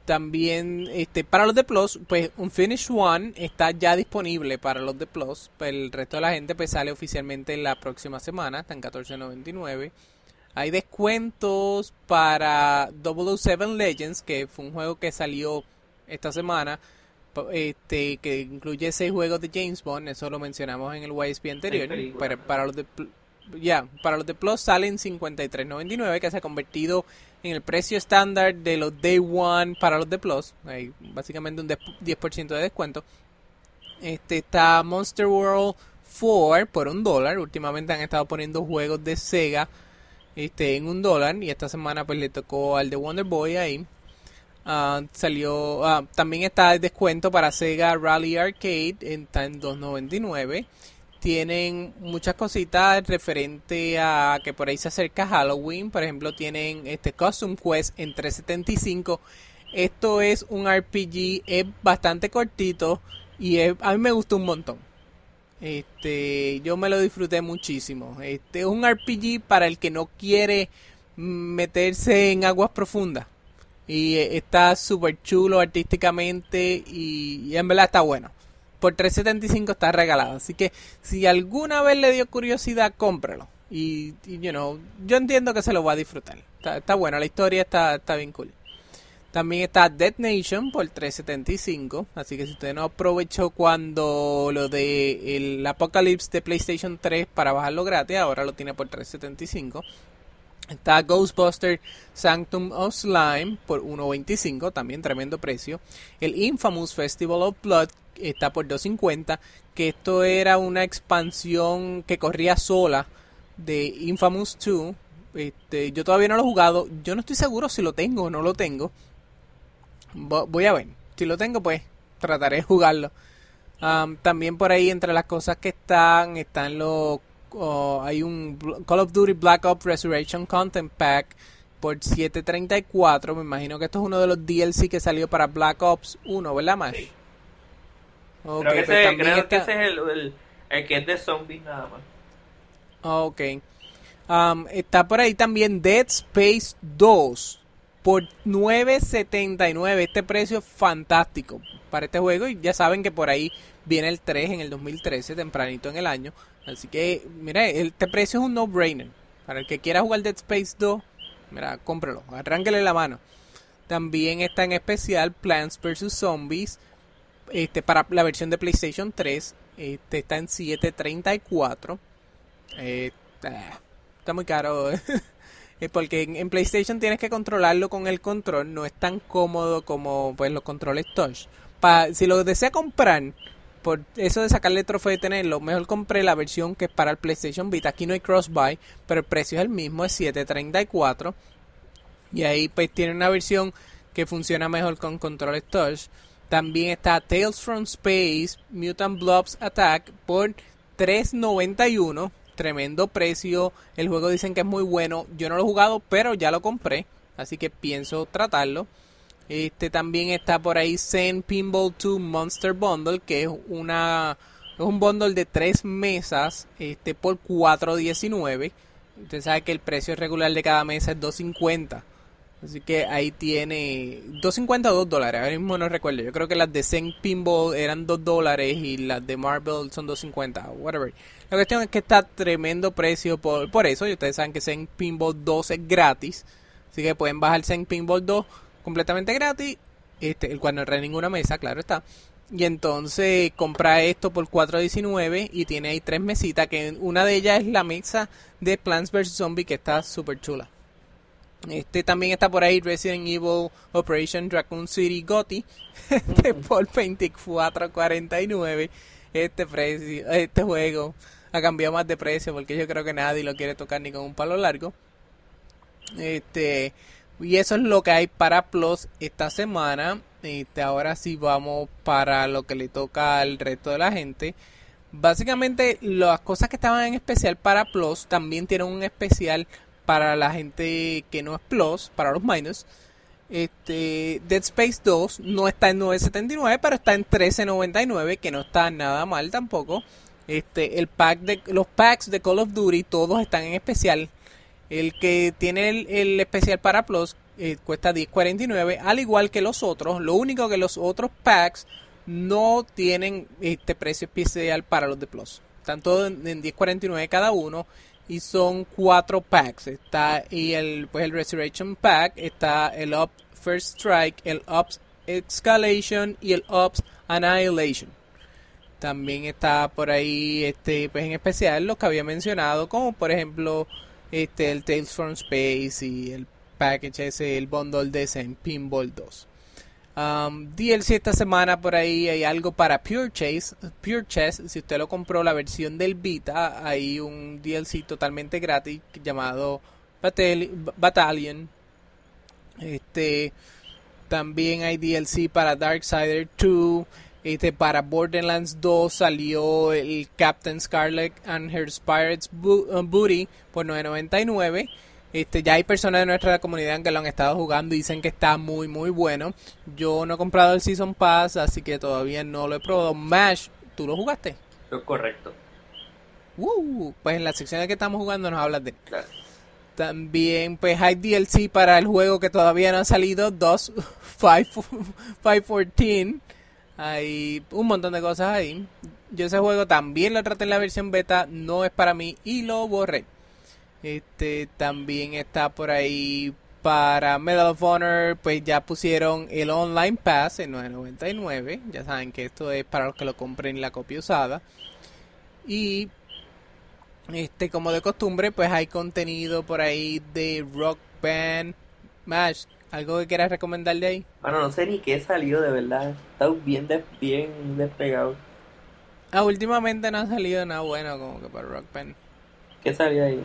S1: también este para los de Plus, pues Unfinished One está ya disponible para los de Plus. Pues el resto de la gente pues sale oficialmente la próxima semana, está en catorce noventa y nueve. Hay descuentos para double oh seven Legends, que fue un juego que salió esta semana, este que incluye seis juegos de James Bond. Eso lo mencionamos en el Y S P anterior. Pero para los de ya, yeah, para los de Plus salen cincuenta y tres noventa y nueve, que se ha convertido en el precio estándar de los Day One para los de Plus. Hay básicamente un diez por ciento de descuento. Este está Monster World cuatro por un dólar. Últimamente han estado poniendo juegos de Sega este en un dólar, y esta semana pues le tocó al de Wonder Boy ahí. Uh, salió uh, también está el descuento para Sega Rally Arcade, está en dos noventa y nueve. Tienen muchas cositas referente a que por ahí se acerca Halloween. Por ejemplo, tienen este Custom Quest en tres setenta y cinco. Esto es un R P G, es bastante cortito y es, a mí me gustó un montón. Este, yo me lo disfruté muchísimo. Este es un R P G para el que no quiere meterse en aguas profundas. Y está súper chulo artísticamente y, y en verdad está bueno. Por tres setenta y cinco está regalado. Así que si alguna vez le dio curiosidad, cómpralo. Y, y you know, yo entiendo que se lo va a disfrutar. Está, está bueno, la historia está, está bien cool. También está Dead Nation por tres setenta y cinco. Así que si usted no aprovechó cuando lo de el Apocalypse de PlayStation tres para bajarlo gratis, ahora lo tiene por tres setenta y cinco. Está Ghostbusters Sanctum of Slime por uno veinticinco, también tremendo precio. El Infamous Festival of Blood está por dos cincuenta, que esto era una expansión que corría sola de Infamous dos. Este, yo todavía no lo he jugado, yo no estoy seguro si lo tengo o no lo tengo. Voy a ver, si lo tengo pues trataré de jugarlo. Um, también por ahí entre las cosas que están, están los... Oh, hay un Call of Duty Black Ops Resurrection Content Pack por siete treinta y cuatro. Me imagino que esto es uno de los D L C que salió para Black Ops uno, ¿verdad, Mash?
S2: Sí.
S1: Okay,
S2: creo que, ese, creo
S1: está...
S2: que ese es el, el, el que es de zombies nada más.
S1: Ok. Um, está por ahí también Dead Space dos por nueve setenta y nueve. Este precio es fantástico para este juego. Y ya saben que por ahí viene el tres en el dos mil trece, tempranito en el año. Así que, mira, este precio es un no-brainer. Para el que quiera jugar Dead Space dos, mira, cómpralo, arránquele la mano. También está en especial Plants versus. Zombies, este para la versión de PlayStation tres. Este está en siete treinta y cuatro. Eh, está muy caro. Porque en, en PlayStation tienes que controlarlo con el control. No es tan cómodo como pues los controles touch. Pa, si lo desea comprar, por eso de sacarle trofeo y tenerlo, mejor compré la versión que es para el PlayStation Vita. Aquí no hay cross-buy, pero el precio es el mismo, es siete treinta y cuatro. Y ahí pues tiene una versión que funciona mejor con controles touch. También está Tales from Space Mutant Blobs Attack por tres noventa y uno. Tremendo precio. El juego dicen que es muy bueno. Yo no lo he jugado, pero ya lo compré, así que pienso tratarlo. Este también está por ahí Zen Pinball dos Monster Bundle, que es una es un bundle de tres mesas este por cuatro diecinueve. Usted sabe que el precio regular de cada mesa es dos cincuenta. Así que ahí tiene dos cincuenta o dos dólares. Ahora mismo no recuerdo. Yo creo que las de Zen Pinball eran dos dólares y las de Marvel son dos cincuenta. Whatever. La cuestión es que está tremendo precio por, por eso. Y ustedes saben que Zen Pinball dos es gratis. Así que pueden bajar Zen Pinball dos completamente gratis, este, el cual no trae ninguna mesa, claro está. Y entonces compra esto por cuatro diecinueve y tiene ahí tres mesitas, que una de ellas es la mesa de Plants versus. Zombies, que está súper chula. Este también está por ahí Resident Evil Operation Raccoon City Gotti, este por veinticuatro cuarenta y nueve. Este precio, este juego ha cambiado más de precio porque yo creo que nadie lo quiere tocar ni con un palo largo. Este Y eso es lo que hay para Plus esta semana. Este, ahora sí vamos para lo que le toca al resto de la gente. Básicamente las cosas que estaban en especial para Plus también tienen un especial para la gente que no es Plus, para los minus. Este, Dead Space dos no está en nueve setenta y nueve, pero está en trece noventa y nueve, que no está nada mal tampoco. Este, el pack de los packs de Call of Duty todos están en especial. El que tiene el, el especial para Plus eh, cuesta diez cuarenta y nueve, al igual que los otros. Lo único que los otros packs no tienen este precio especial para los de Plus. Están todos en, en diez cuarenta y nueve cada uno y son cuatro packs. Está y el pues el Resurrection Pack, está el Up First Strike, el Ups Escalation y el Ups Annihilation. También está por ahí este pues en especial los que había mencionado, como por ejemplo este el Tales from Space y el package ese, el bundle de ese en Pinball dos. Um, D L C esta semana por ahí hay algo para Pure Chess, Pure Chess. Si usted lo compró la versión del Vita, hay un D L C totalmente gratis llamado Battali- Battalion. Este también hay D L C para Darksider dos. Este para Borderlands dos salió el Captain Scarlet and Her Pirates Bo- uh, Booty por nueve noventa y nueve. Este, ya hay personas de nuestra comunidad que lo han estado jugando y dicen que está muy muy bueno. Yo no he comprado el Season Pass, así que todavía no lo he probado. Mash, ¿tú lo jugaste?
S2: Eso es correcto.
S1: Uh, pues en la sección de que estamos jugando nos hablas de él.
S2: Claro.
S1: También pues hay D L C para el juego que todavía no ha salido, dos cinco catorce. Hay un montón de cosas ahí. Yo ese juego también lo traté en la versión beta, no es para mí y lo borré. Este también está por ahí para Medal of Honor, pues ya pusieron el Online Pass en nueve noventa y nueve. Ya saben que esto es para los que lo compren la copia usada. Y este como de costumbre, pues hay contenido por ahí de Rock Band. Mash, ¿algo que quieras recomendar de ahí?
S2: Bueno, no sé ni qué salió de verdad. Está bien, des- bien despegado.
S1: Ah, últimamente no ha salido nada bueno como que para Rock Band.
S2: ¿Qué salió ahí?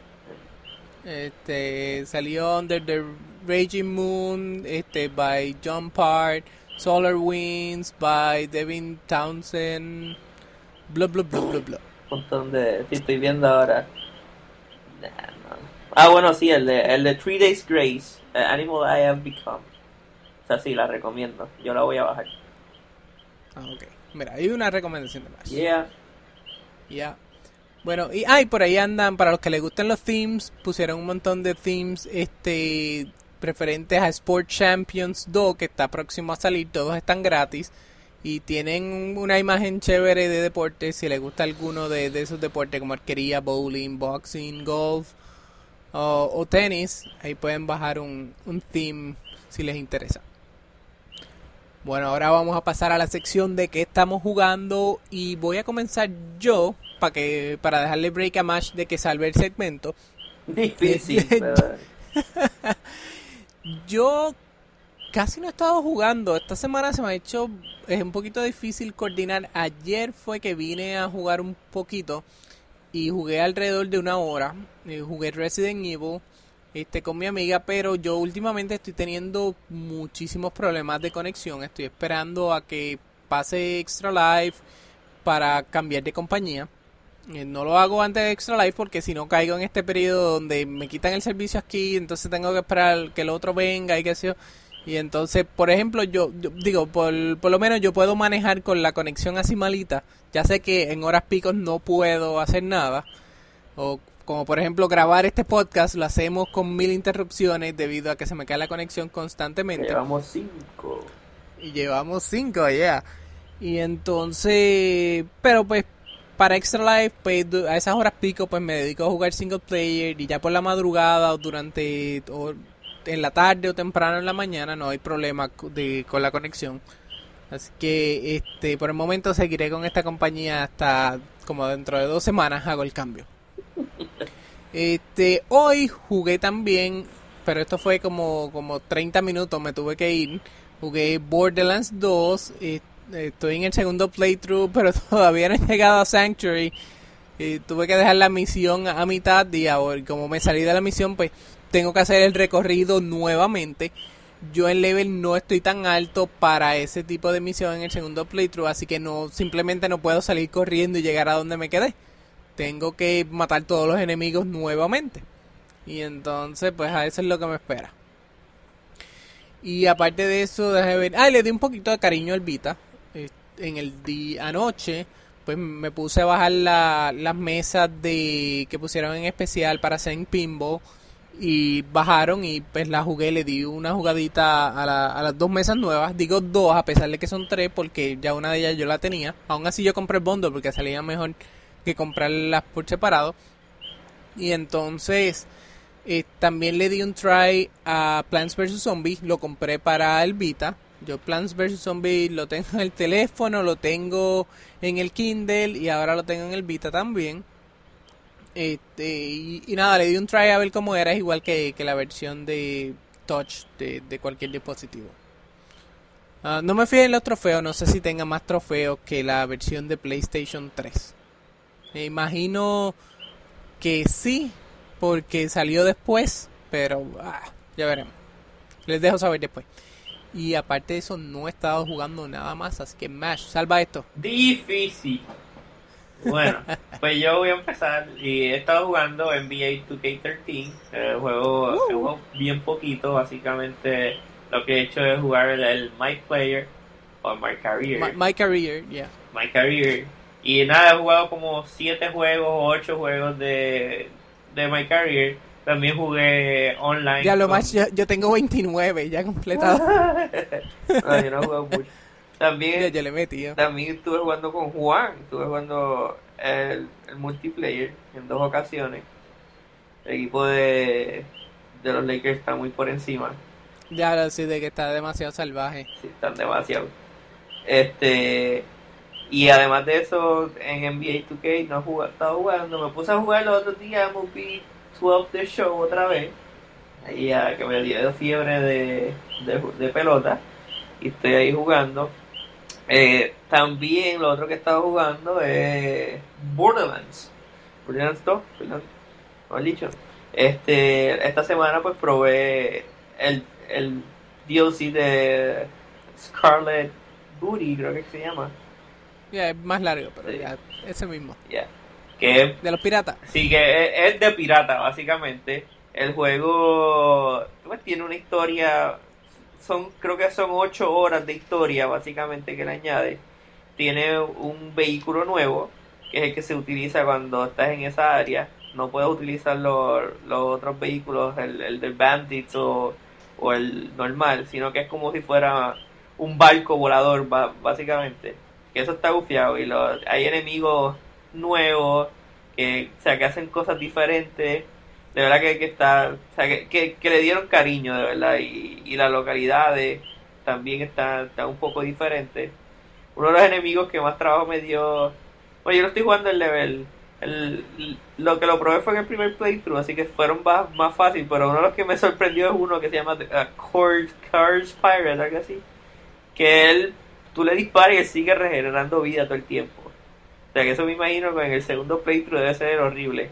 S1: Este salió Under the Raging Moon, este by John Part, Solar Winds by Devin Townsend, bla bla bla bla bla.
S2: Un montón de... Sí, estoy viendo ahora. Nah, no. Ah, bueno, sí, el de, el de Three Days Grace, eh, Animal I Have Become. O sea, sí, la recomiendo. Yo la voy a bajar.
S1: Ah, ok. Mira, hay una recomendación de más.
S2: Yeah.
S1: Ya. Bueno, y ay, por ahí andan, para los que les gustan los themes, pusieron un montón de themes este preferentes a Sport Champions dos, que está próximo a salir, todos están gratis y tienen una imagen chévere de deportes. Si les gusta alguno de, de esos deportes como arquería, bowling, boxing, golf o, o tenis, ahí pueden bajar un, un theme si les interesa. Bueno, ahora vamos a pasar a la sección de qué estamos jugando y voy a comenzar yo para que para dejarle break a Mash de que salve el segmento.
S2: Difícil, pero...
S1: Yo casi no he estado jugando. Esta semana se me ha hecho es un poquito difícil coordinar. Ayer fue que vine a jugar un poquito y jugué alrededor de una hora. Eh, jugué Resident Evil este con mi amiga, pero yo últimamente estoy teniendo muchísimos problemas de conexión. Estoy esperando a que pase Extra Life para cambiar de compañía. Eh, no lo hago antes de Extra Life porque si no caigo en este periodo donde me quitan el servicio aquí, entonces tengo que esperar que el otro venga y qué sé yo. Y entonces, por ejemplo, yo, yo digo, por, por lo menos yo puedo manejar con la conexión así malita. Ya sé que en horas picos no puedo hacer nada. O como por ejemplo grabar este podcast, lo hacemos con mil interrupciones debido a que se me cae la conexión constantemente.
S2: Llevamos cinco.
S1: Y llevamos cinco, ya. Yeah. Y entonces, pero pues para Extra Life, pues a esas horas pico, pues me dedico a jugar single player y ya por la madrugada o durante, o en la tarde o temprano en la mañana no hay problema de, con la conexión. Así que este por el momento seguiré con esta compañía hasta como dentro de dos semanas hago el cambio. Este hoy jugué también, pero esto fue como, como treinta minutos, me tuve que ir. Jugué Borderlands dos, eh, estoy en el segundo playthrough, pero todavía no he llegado a Sanctuary. Eh, tuve que dejar la misión a mitad y ahora, como me salí de la misión, pues tengo que hacer el recorrido nuevamente. Yo en level no estoy tan alto para ese tipo de misión en el segundo playthrough, así que no simplemente no puedo salir corriendo y llegar a donde me quedé. Tengo que matar todos los enemigos nuevamente. Y entonces, pues a eso es lo que me espera. Y aparte de eso, déjame ver. Ah, le di un poquito de cariño al Vita. Eh, en el día anoche, pues me puse a bajar la, las mesas de que pusieron en especial para hacer en pinball. y bajaron y pues la jugué, le di una jugadita a, la, a las dos mesas nuevas, digo dos a pesar de que son tres porque ya una de ellas yo la tenía, aún así yo compré el bundle porque salía mejor que comprarlas por separado. Y entonces eh, también le di un try a Plants versus. Zombies, lo compré para el Vita. Yo Plants versus. Zombies lo tengo en el teléfono, lo tengo en el Kindle y ahora lo tengo en el Vita también. Este, y, y nada, le di un try a ver cómo era, es igual que, que la versión de Touch de, de cualquier dispositivo. Uh, no me fijé en los trofeos, no sé si tenga más trofeos que la versión de PlayStation tres. Me imagino que sí, porque salió después, pero ah, ya veremos. Les dejo saber después. Y aparte de eso, no he estado jugando nada más, así que Mash, salva esto.
S2: Difícil. Bueno, pues yo voy a empezar y he estado jugando N B A dos K trece, el juego, uh. el juego bien poquito, básicamente lo que he hecho es jugar el, el My Player o My Career.
S1: My, my Career, yeah.
S2: My Career. Y nada, he jugado como siete juegos o ocho juegos de, de My Career. También jugué online.
S1: Ya lo con... más, yo, yo tengo veintinueve ya completado.
S2: No, yo no he jugado mucho. También,
S1: ya, ya le metí, ¿eh?
S2: También estuve jugando con Juan, estuve jugando el, el multiplayer en dos ocasiones. El equipo de, de los Lakers está muy por encima.
S1: Ya lo sé, de que está demasiado salvaje.
S2: Sí, están demasiado. Este y además de eso, en N B A dos K no he jugado, estaba jugando, me puse a jugar los otros días M L B doce The Show otra vez. Ahí a que me dio fiebre de, de, de pelota. Y estoy ahí jugando. Eh, también lo otro que he estado jugando es Borderlands. Borderlands dos, perdón, mal dicho. Este, esta semana pues probé el, el D L C de Scarlet Booty, creo que se llama.
S1: Ya, yeah, es más largo, pero
S2: sí.
S1: ya, ese mismo.
S2: Ya. Yeah. Que
S1: de los piratas.
S2: Sí, que es, es de pirata, básicamente. El juego pues, tiene una historia... Son, creo que son ocho horas de historia básicamente que le añade. Tiene un vehículo nuevo, que es el que se utiliza cuando estás en esa área. No puedes utilizar los, los otros vehículos, el, el del Bandits o, o el normal, sino que es como si fuera un barco volador, básicamente. Que eso está bufiado y los, hay enemigos nuevos que, o sea, que hacen cosas diferentes. De verdad que, que está, o sea, que, que, que le dieron cariño, de verdad, y, y las localidades también están está un poco diferentes. Uno de los enemigos que más trabajo me dio, bueno, yo no estoy jugando el level, el, lo que lo probé fue en el primer playthrough, así que fueron más, más fácil, pero uno de los que me sorprendió es uno que se llama uh, Cord, Cars Pirate, algo así, que él, tú le disparas y él sigue regenerando vida todo el tiempo. O sea que eso me imagino que en el segundo playthrough debe ser horrible.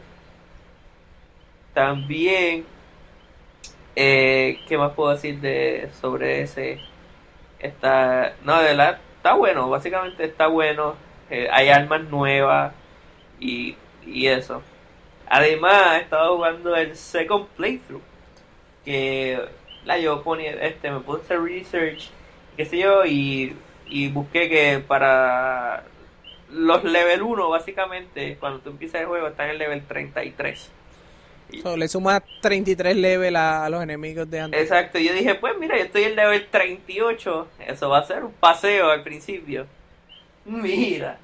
S2: También, eh, ¿qué más puedo decir de sobre ese? Está, no, de verdad, está bueno, básicamente está bueno. Eh, hay armas nuevas y, y eso. Además, he estado jugando el second playthrough, que la yo ponía, este, me puse a hacer research, qué sé yo, y, y busqué que para los level uno, básicamente, cuando tú empiezas el juego, está en el level treinta y tres.
S1: So, le suma treinta y tres level a, a los enemigos de antes.
S2: Exacto, yo dije, pues mira, yo estoy en level treinta y ocho, eso va a ser un paseo al principio. Mira.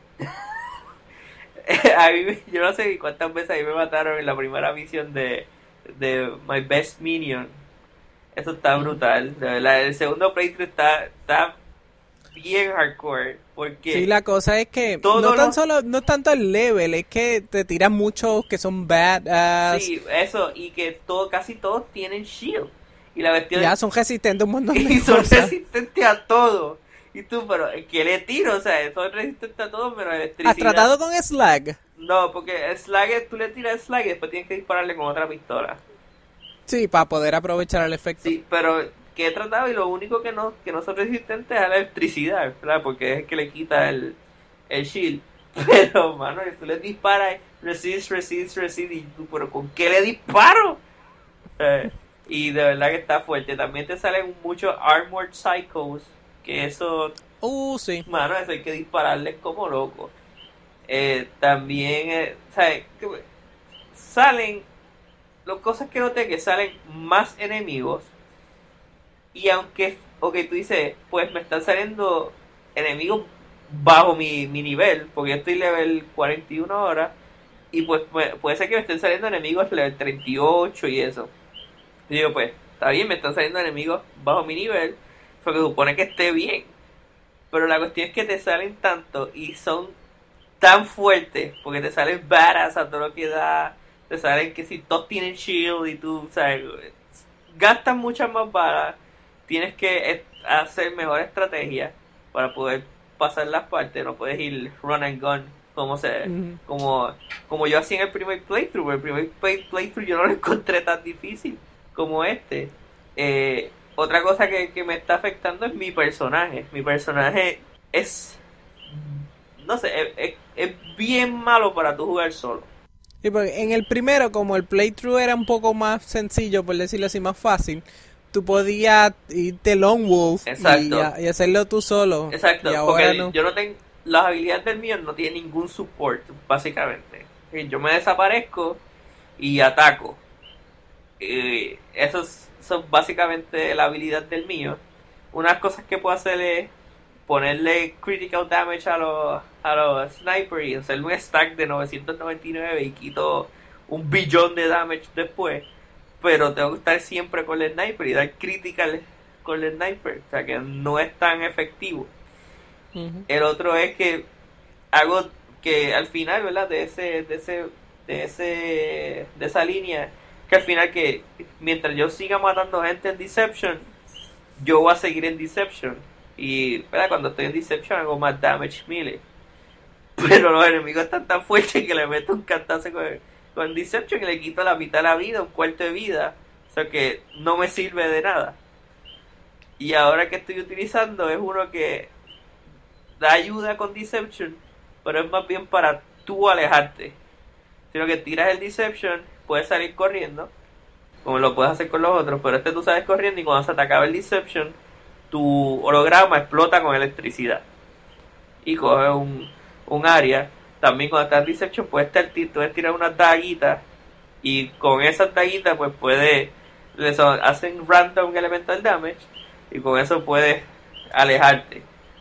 S2: A mí, yo no sé cuántas veces a mí me mataron en la primera misión de, de My Best Minion. Eso está brutal, de verdad. El segundo playthrough está, está bien hardcore, porque
S1: sí, la cosa es que no tan los... solo no tanto el level, es que te tiran muchos que son badass.
S2: Sí, eso, y que todo, casi todos tienen shield. Y la cuestión
S1: ya son resistentes a un montón de
S2: y
S1: cosas.
S2: son resistentes a todo. Y tú, pero ¿qué le tiro? O sea, son resistentes a todo, pero electricidad.
S1: ¿Has tratado con Slag?
S2: No, porque Slag, tú le tiras Slag y después tienes que dispararle con otra pistola.
S1: Sí, para poder aprovechar el efecto.
S2: Sí, pero que he tratado y lo único que no que no son resistentes es a la electricidad, ¿verdad? Porque es el que le quita el, el shield. Pero, mano, tú le disparas, resist, resist, resist, y tú, pero ¿con qué le disparo? Eh, y de verdad que está fuerte. También te salen muchos Armored Psychos, que eso...
S1: Uh, sí.
S2: Mano, eso hay que dispararles como loco. Eh, también, eh, ¿sabes? Salen las cosas que noté que salen más enemigos. Y aunque, ok, tú dices, pues me están saliendo enemigos bajo mi, mi nivel, porque yo estoy level cuarenta y uno ahora, y pues puede ser que me estén saliendo enemigos level treinta y ocho y eso. Y digo, pues, está bien, me están saliendo enemigos bajo mi nivel, porque supone que esté bien. Pero la cuestión es que te salen tanto y son tan fuertes, porque te salen varas a todo lo que da, te salen que si todos tienen shield y tú, sabes, gastan muchas más balas, tienes que hacer mejor estrategia para poder pasar las partes, no puedes ir run and gun como se, uh-huh. como, como yo hacía en el primer playthrough. El primer play, playthrough yo no lo encontré tan difícil como este. Eh, otra cosa que, que me está afectando es mi personaje. Mi personaje es, no sé, es, es, es bien malo para tú jugar solo.
S1: Sí, porque en el primero, como el playthrough era un poco más sencillo, por decirlo así, más fácil, tú podías irte Lone Wolf y, y hacerlo tú solo.
S2: Exacto,
S1: y
S2: ahora porque
S1: no.
S2: yo no tengo, las habilidades del mío no tienen ningún support, básicamente. Yo me desaparezco y ataco. Y eso es, eso es básicamente la habilidad del mío. Unas cosas que puedo hacer es ponerle critical damage a los, a los snipers y hacerle un stack de novecientos noventa y nueve y quito un billón de damage después. Pero tengo que estar siempre con el sniper y dar critical con el sniper, o sea que no es tan efectivo. Uh-huh. El otro es que hago que al final, ¿verdad? De ese, de ese, de ese, de esa línea, que al final que mientras yo siga matando gente en Deception, yo voy a seguir en Deception y, ¿verdad? Cuando estoy en Deception hago más damage melee, pero los enemigos están tan fuertes que le meto un cantazo con el Con Deception que le quito la mitad de la vida, un cuarto de vida, o sea que no me sirve de nada. Y ahora que estoy utilizando es uno que da ayuda con Deception, pero es más bien para tú alejarte. Sino que tiras el Deception, puedes salir corriendo, como lo puedes hacer con los otros, pero este tú sales corriendo y cuando se te acaba el Deception, tu holograma explota con electricidad. Y coge un, un área. También cuando estás en Deception puedes, puedes tirar unas daguitas y con esas daguitas pues puedes, hacen random elemental damage y con eso puedes alejarte.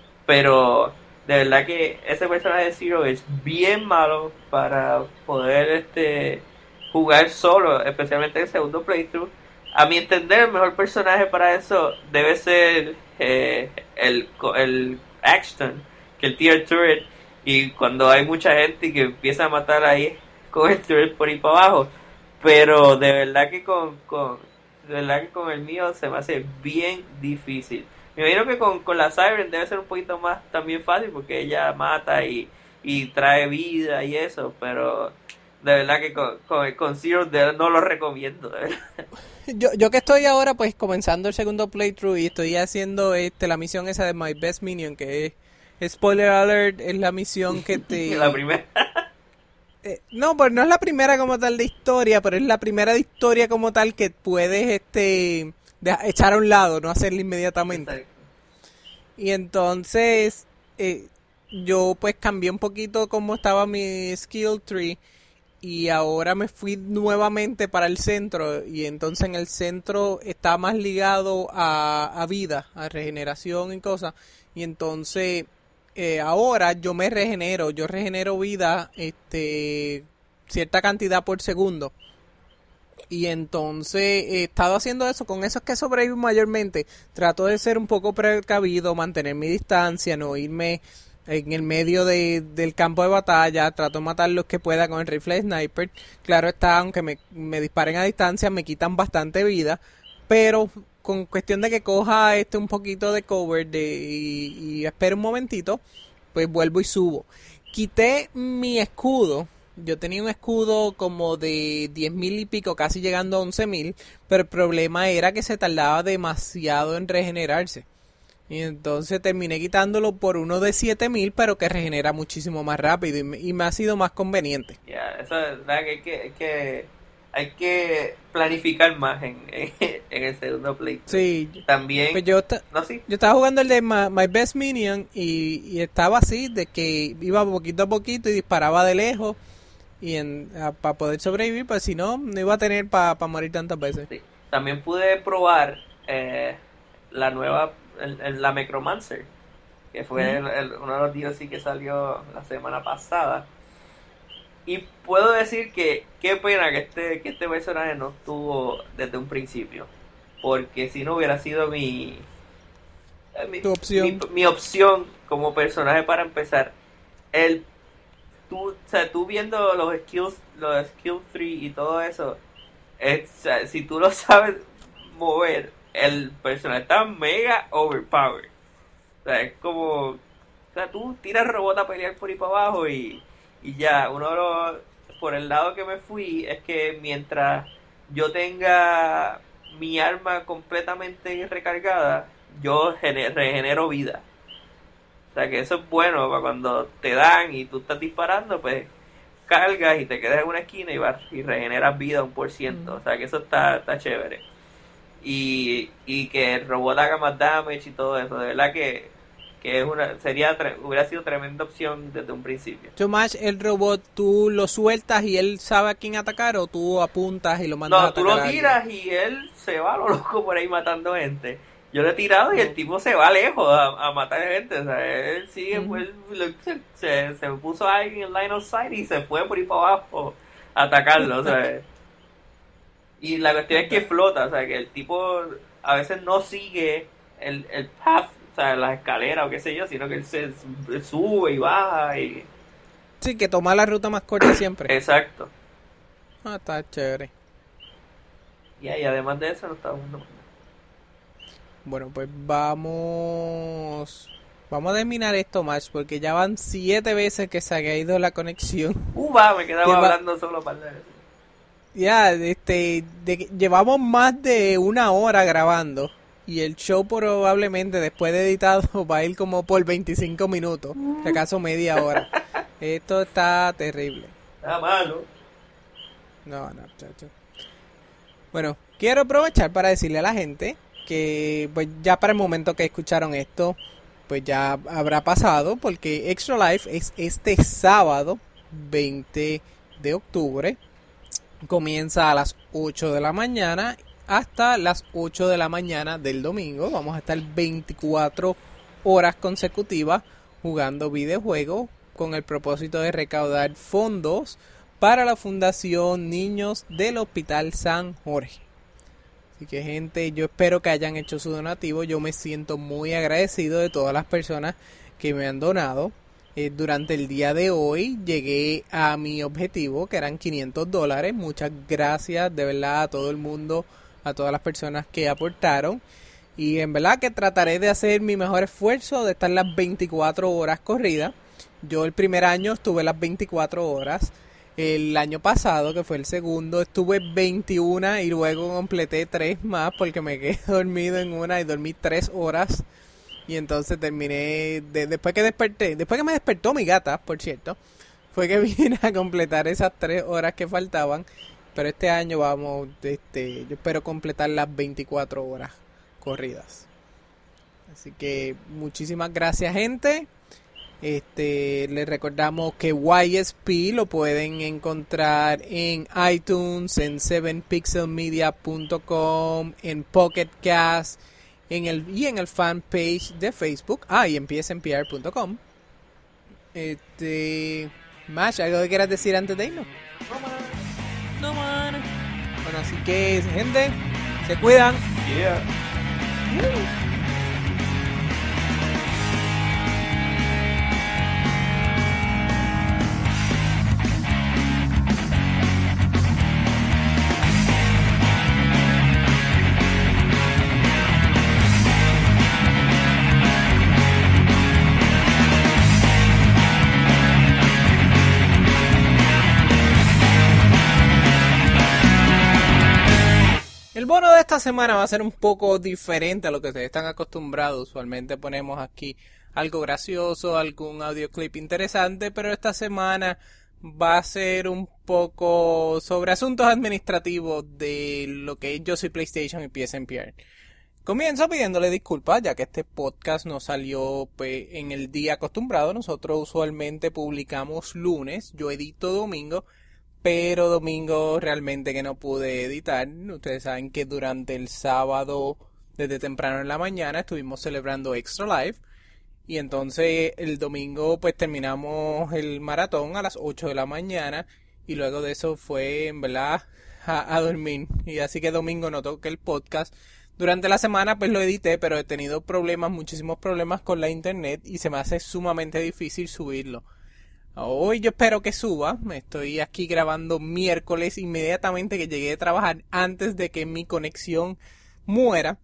S2: Pero de verdad que ese personaje de Zero es bien malo para poder este jugar solo, especialmente en el segundo playthrough. A mi entender el mejor personaje para eso debe ser eh, el, el Axton, que el Tier Turret. Y cuando hay mucha gente que empieza a matar ahí con el turret por ahí para abajo, pero de verdad que con, con de verdad que con el mío se me hace bien difícil. Me imagino que con, con la Siren debe ser un poquito más también fácil porque ella mata y, y trae vida y eso, pero de verdad que con, con, con Zero no lo recomiendo, de verdad.
S1: Yo, yo que estoy ahora pues comenzando el segundo playthrough y estoy haciendo este la misión esa de My Best Minion, que es spoiler alert, es la misión que te...
S2: La primera.
S1: Eh, no, pues no es la primera como tal de historia, pero es la primera de historia como tal que puedes este de, echar a un lado, no hacerla inmediatamente. Exacto. Y entonces eh, yo pues cambié un poquito cómo estaba mi skill tree y ahora me fui nuevamente para el centro y entonces en el centro está más ligado a, a vida, a regeneración y cosas, y entonces... Eh, ahora yo me regenero, yo regenero vida este cierta cantidad por segundo. Y entonces he estado haciendo eso, con eso es que sobrevivo mayormente. Trato de ser un poco precavido, mantener mi distancia, no irme en el medio de, del campo de batalla. Trato de matar los que pueda con el rifle de sniper. Claro está, aunque me, me disparen a distancia, me quitan bastante vida, pero... con cuestión de que coja este un poquito de cover de, y, y espero un momentito, pues vuelvo y subo. Quité mi escudo. Yo tenía un escudo como de diez mil y pico, casi llegando a once mil, pero el problema era que se tardaba demasiado en regenerarse. Y entonces terminé quitándolo por uno de siete mil, pero que regenera muchísimo más rápido y me, y me ha sido más conveniente.
S2: Ya, yeah, eso es verdad que hay que... Hay que... Hay que planificar más en, en, en el segundo play.
S1: Sí.
S2: También...
S1: Pues yo, ta-
S2: ¿no, sí?
S1: yo estaba jugando el de My, My Best Minion y, y estaba así, de que iba poquito a poquito y disparaba de lejos. y en para poder sobrevivir, pues si no, no iba a tener para pa morir tantas veces.
S2: Sí. También pude probar eh, la nueva, el, el- la Necromancer, que fue el- el- uno de los D L C que salió la semana pasada. Y puedo decir que qué pena que este, que este personaje no estuvo desde un principio. Porque si no hubiera sido mi, eh, mi,
S1: Tu opción.
S2: mi, mi opción como personaje para empezar. El, tú, o sea, tú viendo los skills, los skill tree y todo eso, es, o sea, si tú lo sabes mover, el personaje está mega overpowered. O sea, es como, o sea, tú tiras robot a pelear por ahí para abajo y, y ya, uno de los, por el lado que me fui, es que mientras yo tenga mi arma completamente recargada, yo gene- regenero vida. O sea, que eso es bueno para cuando te dan y tú estás disparando, pues cargas y te quedas en una esquina y vas y regeneras vida un por ciento.
S1: Mm.
S2: O sea, que eso está, está chévere. Y, y que el robot haga más damage y todo eso, de verdad que, que es una sería tre- hubiera sido tremenda opción desde un principio.
S1: Tomash, el robot, ¿tú lo sueltas y él sabe a quién atacar o tú apuntas y lo mandas a
S2: No,
S1: atacar
S2: tú
S1: a
S2: lo
S1: alguien?
S2: tiras y él se va a lo loco por ahí matando gente. Yo lo he tirado y el tipo se va lejos a, a matar gente. O sea, él sigue,
S1: Ujú.
S2: pues, lo- se, se, se puso ahí en line of sight y se fue por ahí para abajo a atacarlo. O sea, y la cuestión es que flota, o sea, que el tipo a veces no sigue el, el path, o sea, las escaleras o qué sé yo, sino que él se él sube y baja y...
S1: Sí, que toma la ruta más corta siempre.
S2: Exacto.
S1: Ah, está chévere.
S2: Y ahí, además de eso, no está jugando más nada.
S1: Bueno, pues vamos... Vamos a terminar esto, Max, porque ya van siete veces que se ha ido la conexión.
S2: Uh, va, me quedaba
S1: Lleva-
S2: hablando solo para eso.
S1: Ya, este, de- llevamos más de una hora grabando y el show probablemente después de editado va a ir como por veinticinco minutos, si acaso media hora. Esto está terrible.
S2: Está malo.
S1: No, no, chacho. Bueno, quiero aprovechar para decirle a la gente que pues ya para el momento que escucharon esto, pues ya habrá pasado porque Extra Life es este sábado veinte de octubre. Comienza a las ocho de la mañana hasta las ocho de la mañana del domingo. Vamos a estar veinticuatro horas consecutivas jugando videojuegos con el propósito de recaudar fondos para la Fundación Niños del Hospital San Jorge. Así que, gente, yo espero que hayan hecho su donativo. Yo me siento muy agradecido de todas las personas que me han donado. Eh, durante el día de hoy llegué a mi objetivo, que eran quinientos dólares. Muchas gracias de verdad a todo el mundo, a todas las personas que aportaron. Y en verdad que trataré de hacer mi mejor esfuerzo de estar las veinticuatro horas corridas. Yo el primer año estuve las veinticuatro horas. El año pasado, que fue el segundo, estuve veintiuna y luego completé tres más porque me quedé dormido en una y dormí tres horas. Y entonces terminé, de, después que desperté, después que me despertó mi gata, por cierto, fue que vine a completar esas tres horas que faltaban. Pero este año vamos, este, yo espero completar las veinticuatro horas corridas. Así que muchísimas gracias, gente. Este, les recordamos que Y S P lo pueden encontrar en iTunes, en seven pixel media punto com, en Pocket Cast, en el y en el fanpage de Facebook, ah, y en P S N P R punto com. Este, Mash, ¿algo que quieras decir antes de irnos? No, man. Bueno, así que, gente, se cuidan.
S2: Yeah.
S1: El bono de esta semana va a ser un poco diferente a lo que ustedes están acostumbrados. Usualmente ponemos aquí algo gracioso, algún audio clip interesante, pero esta semana va a ser un poco sobre asuntos administrativos de lo que es Yo Soy PlayStation y P S N P R. Comienzo pidiéndole disculpas, ya que este podcast no salió pues, en el día acostumbrado. Nosotros usualmente publicamos lunes, yo edito domingo, pero domingo realmente que no pude editar. Ustedes saben que durante el sábado, desde temprano en la mañana, estuvimos celebrando Extra Life. Y entonces el domingo pues terminamos el maratón a las ocho de la mañana. Y luego de eso fue, en verdad, a, a dormir. Y así que domingo no toqué el podcast. Durante la semana pues lo edité, pero he tenido problemas, muchísimos problemas con la internet. Y se me hace sumamente difícil subirlo. Hoy yo espero que suba. Estoy aquí grabando miércoles inmediatamente que llegué a trabajar antes de que mi conexión muera.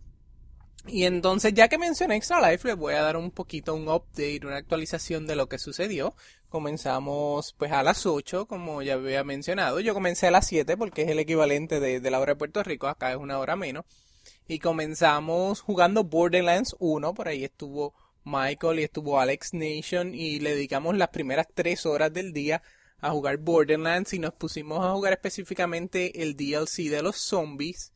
S1: Y entonces, ya que mencioné Extra Life, les voy a dar un poquito un update, una actualización de lo que sucedió. Comenzamos pues a las ocho, como ya había mencionado. Yo comencé a las siete porque es el equivalente de, de la hora de Puerto Rico. Acá es una hora menos. Y comenzamos jugando Borderlands uno. Por ahí estuvo Michael y estuvo Alex Nation y le dedicamos las primeras tres horas del día a jugar Borderlands y nos pusimos a jugar específicamente el D L C de los zombies.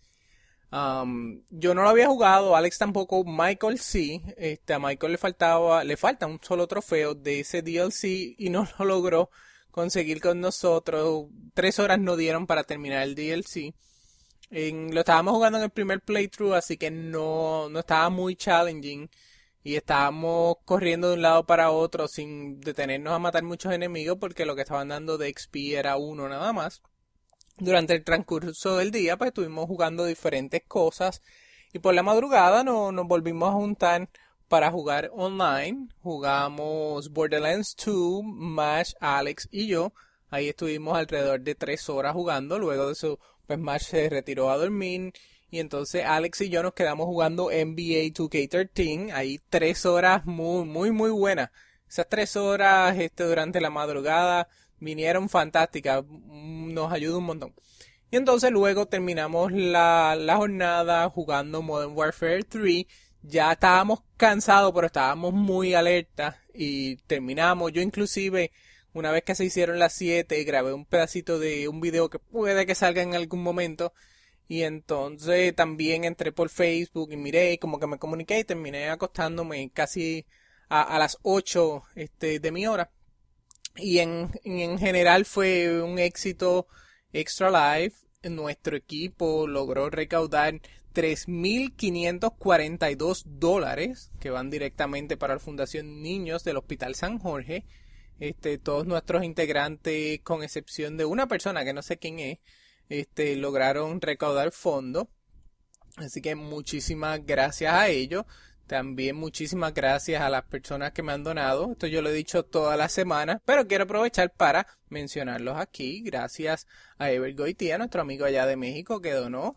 S1: Um, yo no lo había jugado, Alex tampoco, Michael sí. Este, a Michael le faltaba, le falta un solo trofeo de ese D L C y no lo logró conseguir con nosotros. Tres horas no dieron para terminar el D L C. En, lo estábamos jugando en el primer playthrough, así que no, no estaba muy challenging. Y estábamos corriendo de un lado para otro sin detenernos a matar muchos enemigos porque lo que estaban dando de X P era uno nada más. Durante el transcurso del día pues estuvimos jugando diferentes cosas y por la madrugada no, nos volvimos a juntar para jugar online. Jugamos Borderlands dos, Mash, Alex y yo. Ahí estuvimos alrededor de tres horas jugando. Luego de eso pues Mash se retiró a dormir. Y entonces Alex y yo nos quedamos jugando N B A dos K trece. Ahí tres horas muy, muy, muy buenas. Esas tres horas este, durante la madrugada vinieron fantásticas. Nos ayudó un montón. Y entonces luego terminamos la, la jornada jugando Modern Warfare tres. Ya estábamos cansados, pero estábamos muy alerta. Y terminamos. Yo inclusive, una vez que se hicieron las siete, grabé un pedacito de un video que puede que salga en algún momento. Y entonces también entré por Facebook y miré, como que me comuniqué y terminé acostándome casi a, a las ocho este, de mi hora. Y en, en general fue un éxito Extra Life. Nuestro equipo logró recaudar tres mil quinientos cuarenta y dos dólares que van directamente para la Fundación Niños del Hospital San Jorge. Este, todos nuestros integrantes, con excepción de una persona que no sé quién es, Este, lograron recaudar fondos, así que muchísimas gracias a ellos. También muchísimas gracias a las personas que me han donado. Esto yo lo he dicho toda la semana, pero quiero aprovechar para mencionarlos aquí. Gracias a Ever Goitía, nuestro amigo allá de México que donó,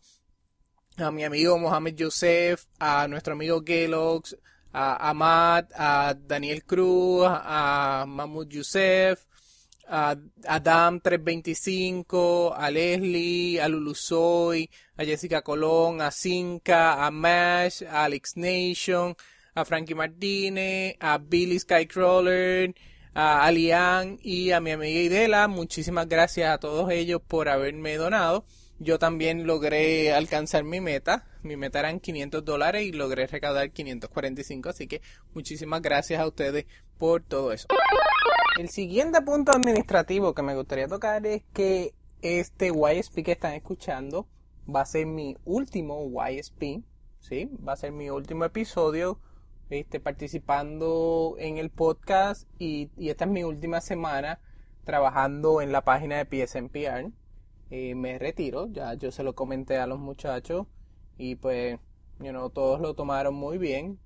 S1: a mi amigo Mohamed Youssef, a nuestro amigo Gelox, a Amat, a Daniel Cruz, a Mahmoud Youssef, a Adam trescientos veinticinco, a Leslie, a Lulusoy, a Jessica Colón, a Cinca, a Mash, a Alex Nation, a Frankie Martínez, a Billy Skycrawler, a Alian y a mi amiga Idela. Muchísimas gracias a todos ellos por haberme donado. Yo también logré alcanzar mi meta. Mi meta eran quinientos dólares y logré recaudar quinientos cuarenta y cinco. Así que muchísimas gracias a ustedes por todo eso. El siguiente punto administrativo que me gustaría tocar es que este Y S P que están escuchando va a ser mi último Y S P, ¿sí? Va a ser mi último episodio este, participando en el podcast y, y esta es mi última semana trabajando en la página de P S N P R. Eh, me retiro, ya yo se lo comenté a los muchachos y pues, you know, todos lo tomaron muy bien.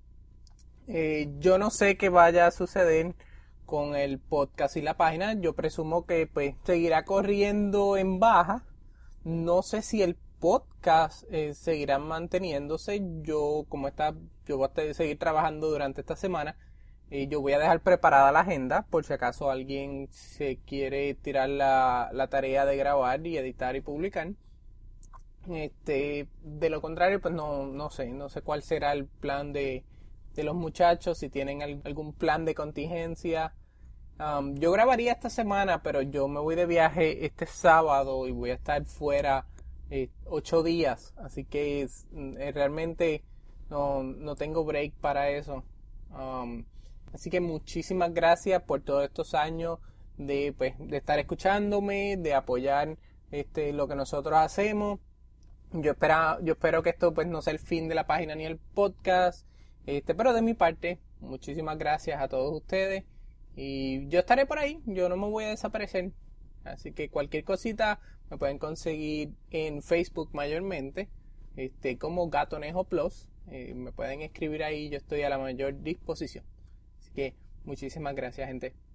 S1: Eh, yo no sé qué vaya a suceder con el podcast y la página. Yo presumo que pues seguirá corriendo en baja. No sé si el podcast eh, seguirá manteniéndose. Yo como está, yo voy a seguir trabajando durante esta semana. Eh, yo voy a dejar preparada la agenda por si acaso alguien se quiere tirar la, la tarea de grabar y editar y publicar. Este, de lo contrario, pues no, no sé, no sé cuál será el plan de, de los muchachos, si tienen al, algún plan de contingencia. Um, yo grabaría esta semana, pero yo me voy de viaje este sábado y voy a estar fuera eh, ocho días, así que es, eh, realmente no, no tengo break para eso. Um, así que muchísimas gracias por todos estos años de, pues, de estar escuchándome, de apoyar este, lo que nosotros hacemos. Yo espero, yo espero que esto pues no sea el fin de la página ni el podcast, este, pero de mi parte, muchísimas gracias a todos ustedes y yo estaré por ahí, yo no me voy a desaparecer, así que cualquier cosita me pueden conseguir en Facebook mayormente, este, como Gatonejo Plus, eh, me pueden escribir ahí, yo estoy a la mayor disposición, así que muchísimas gracias, gente.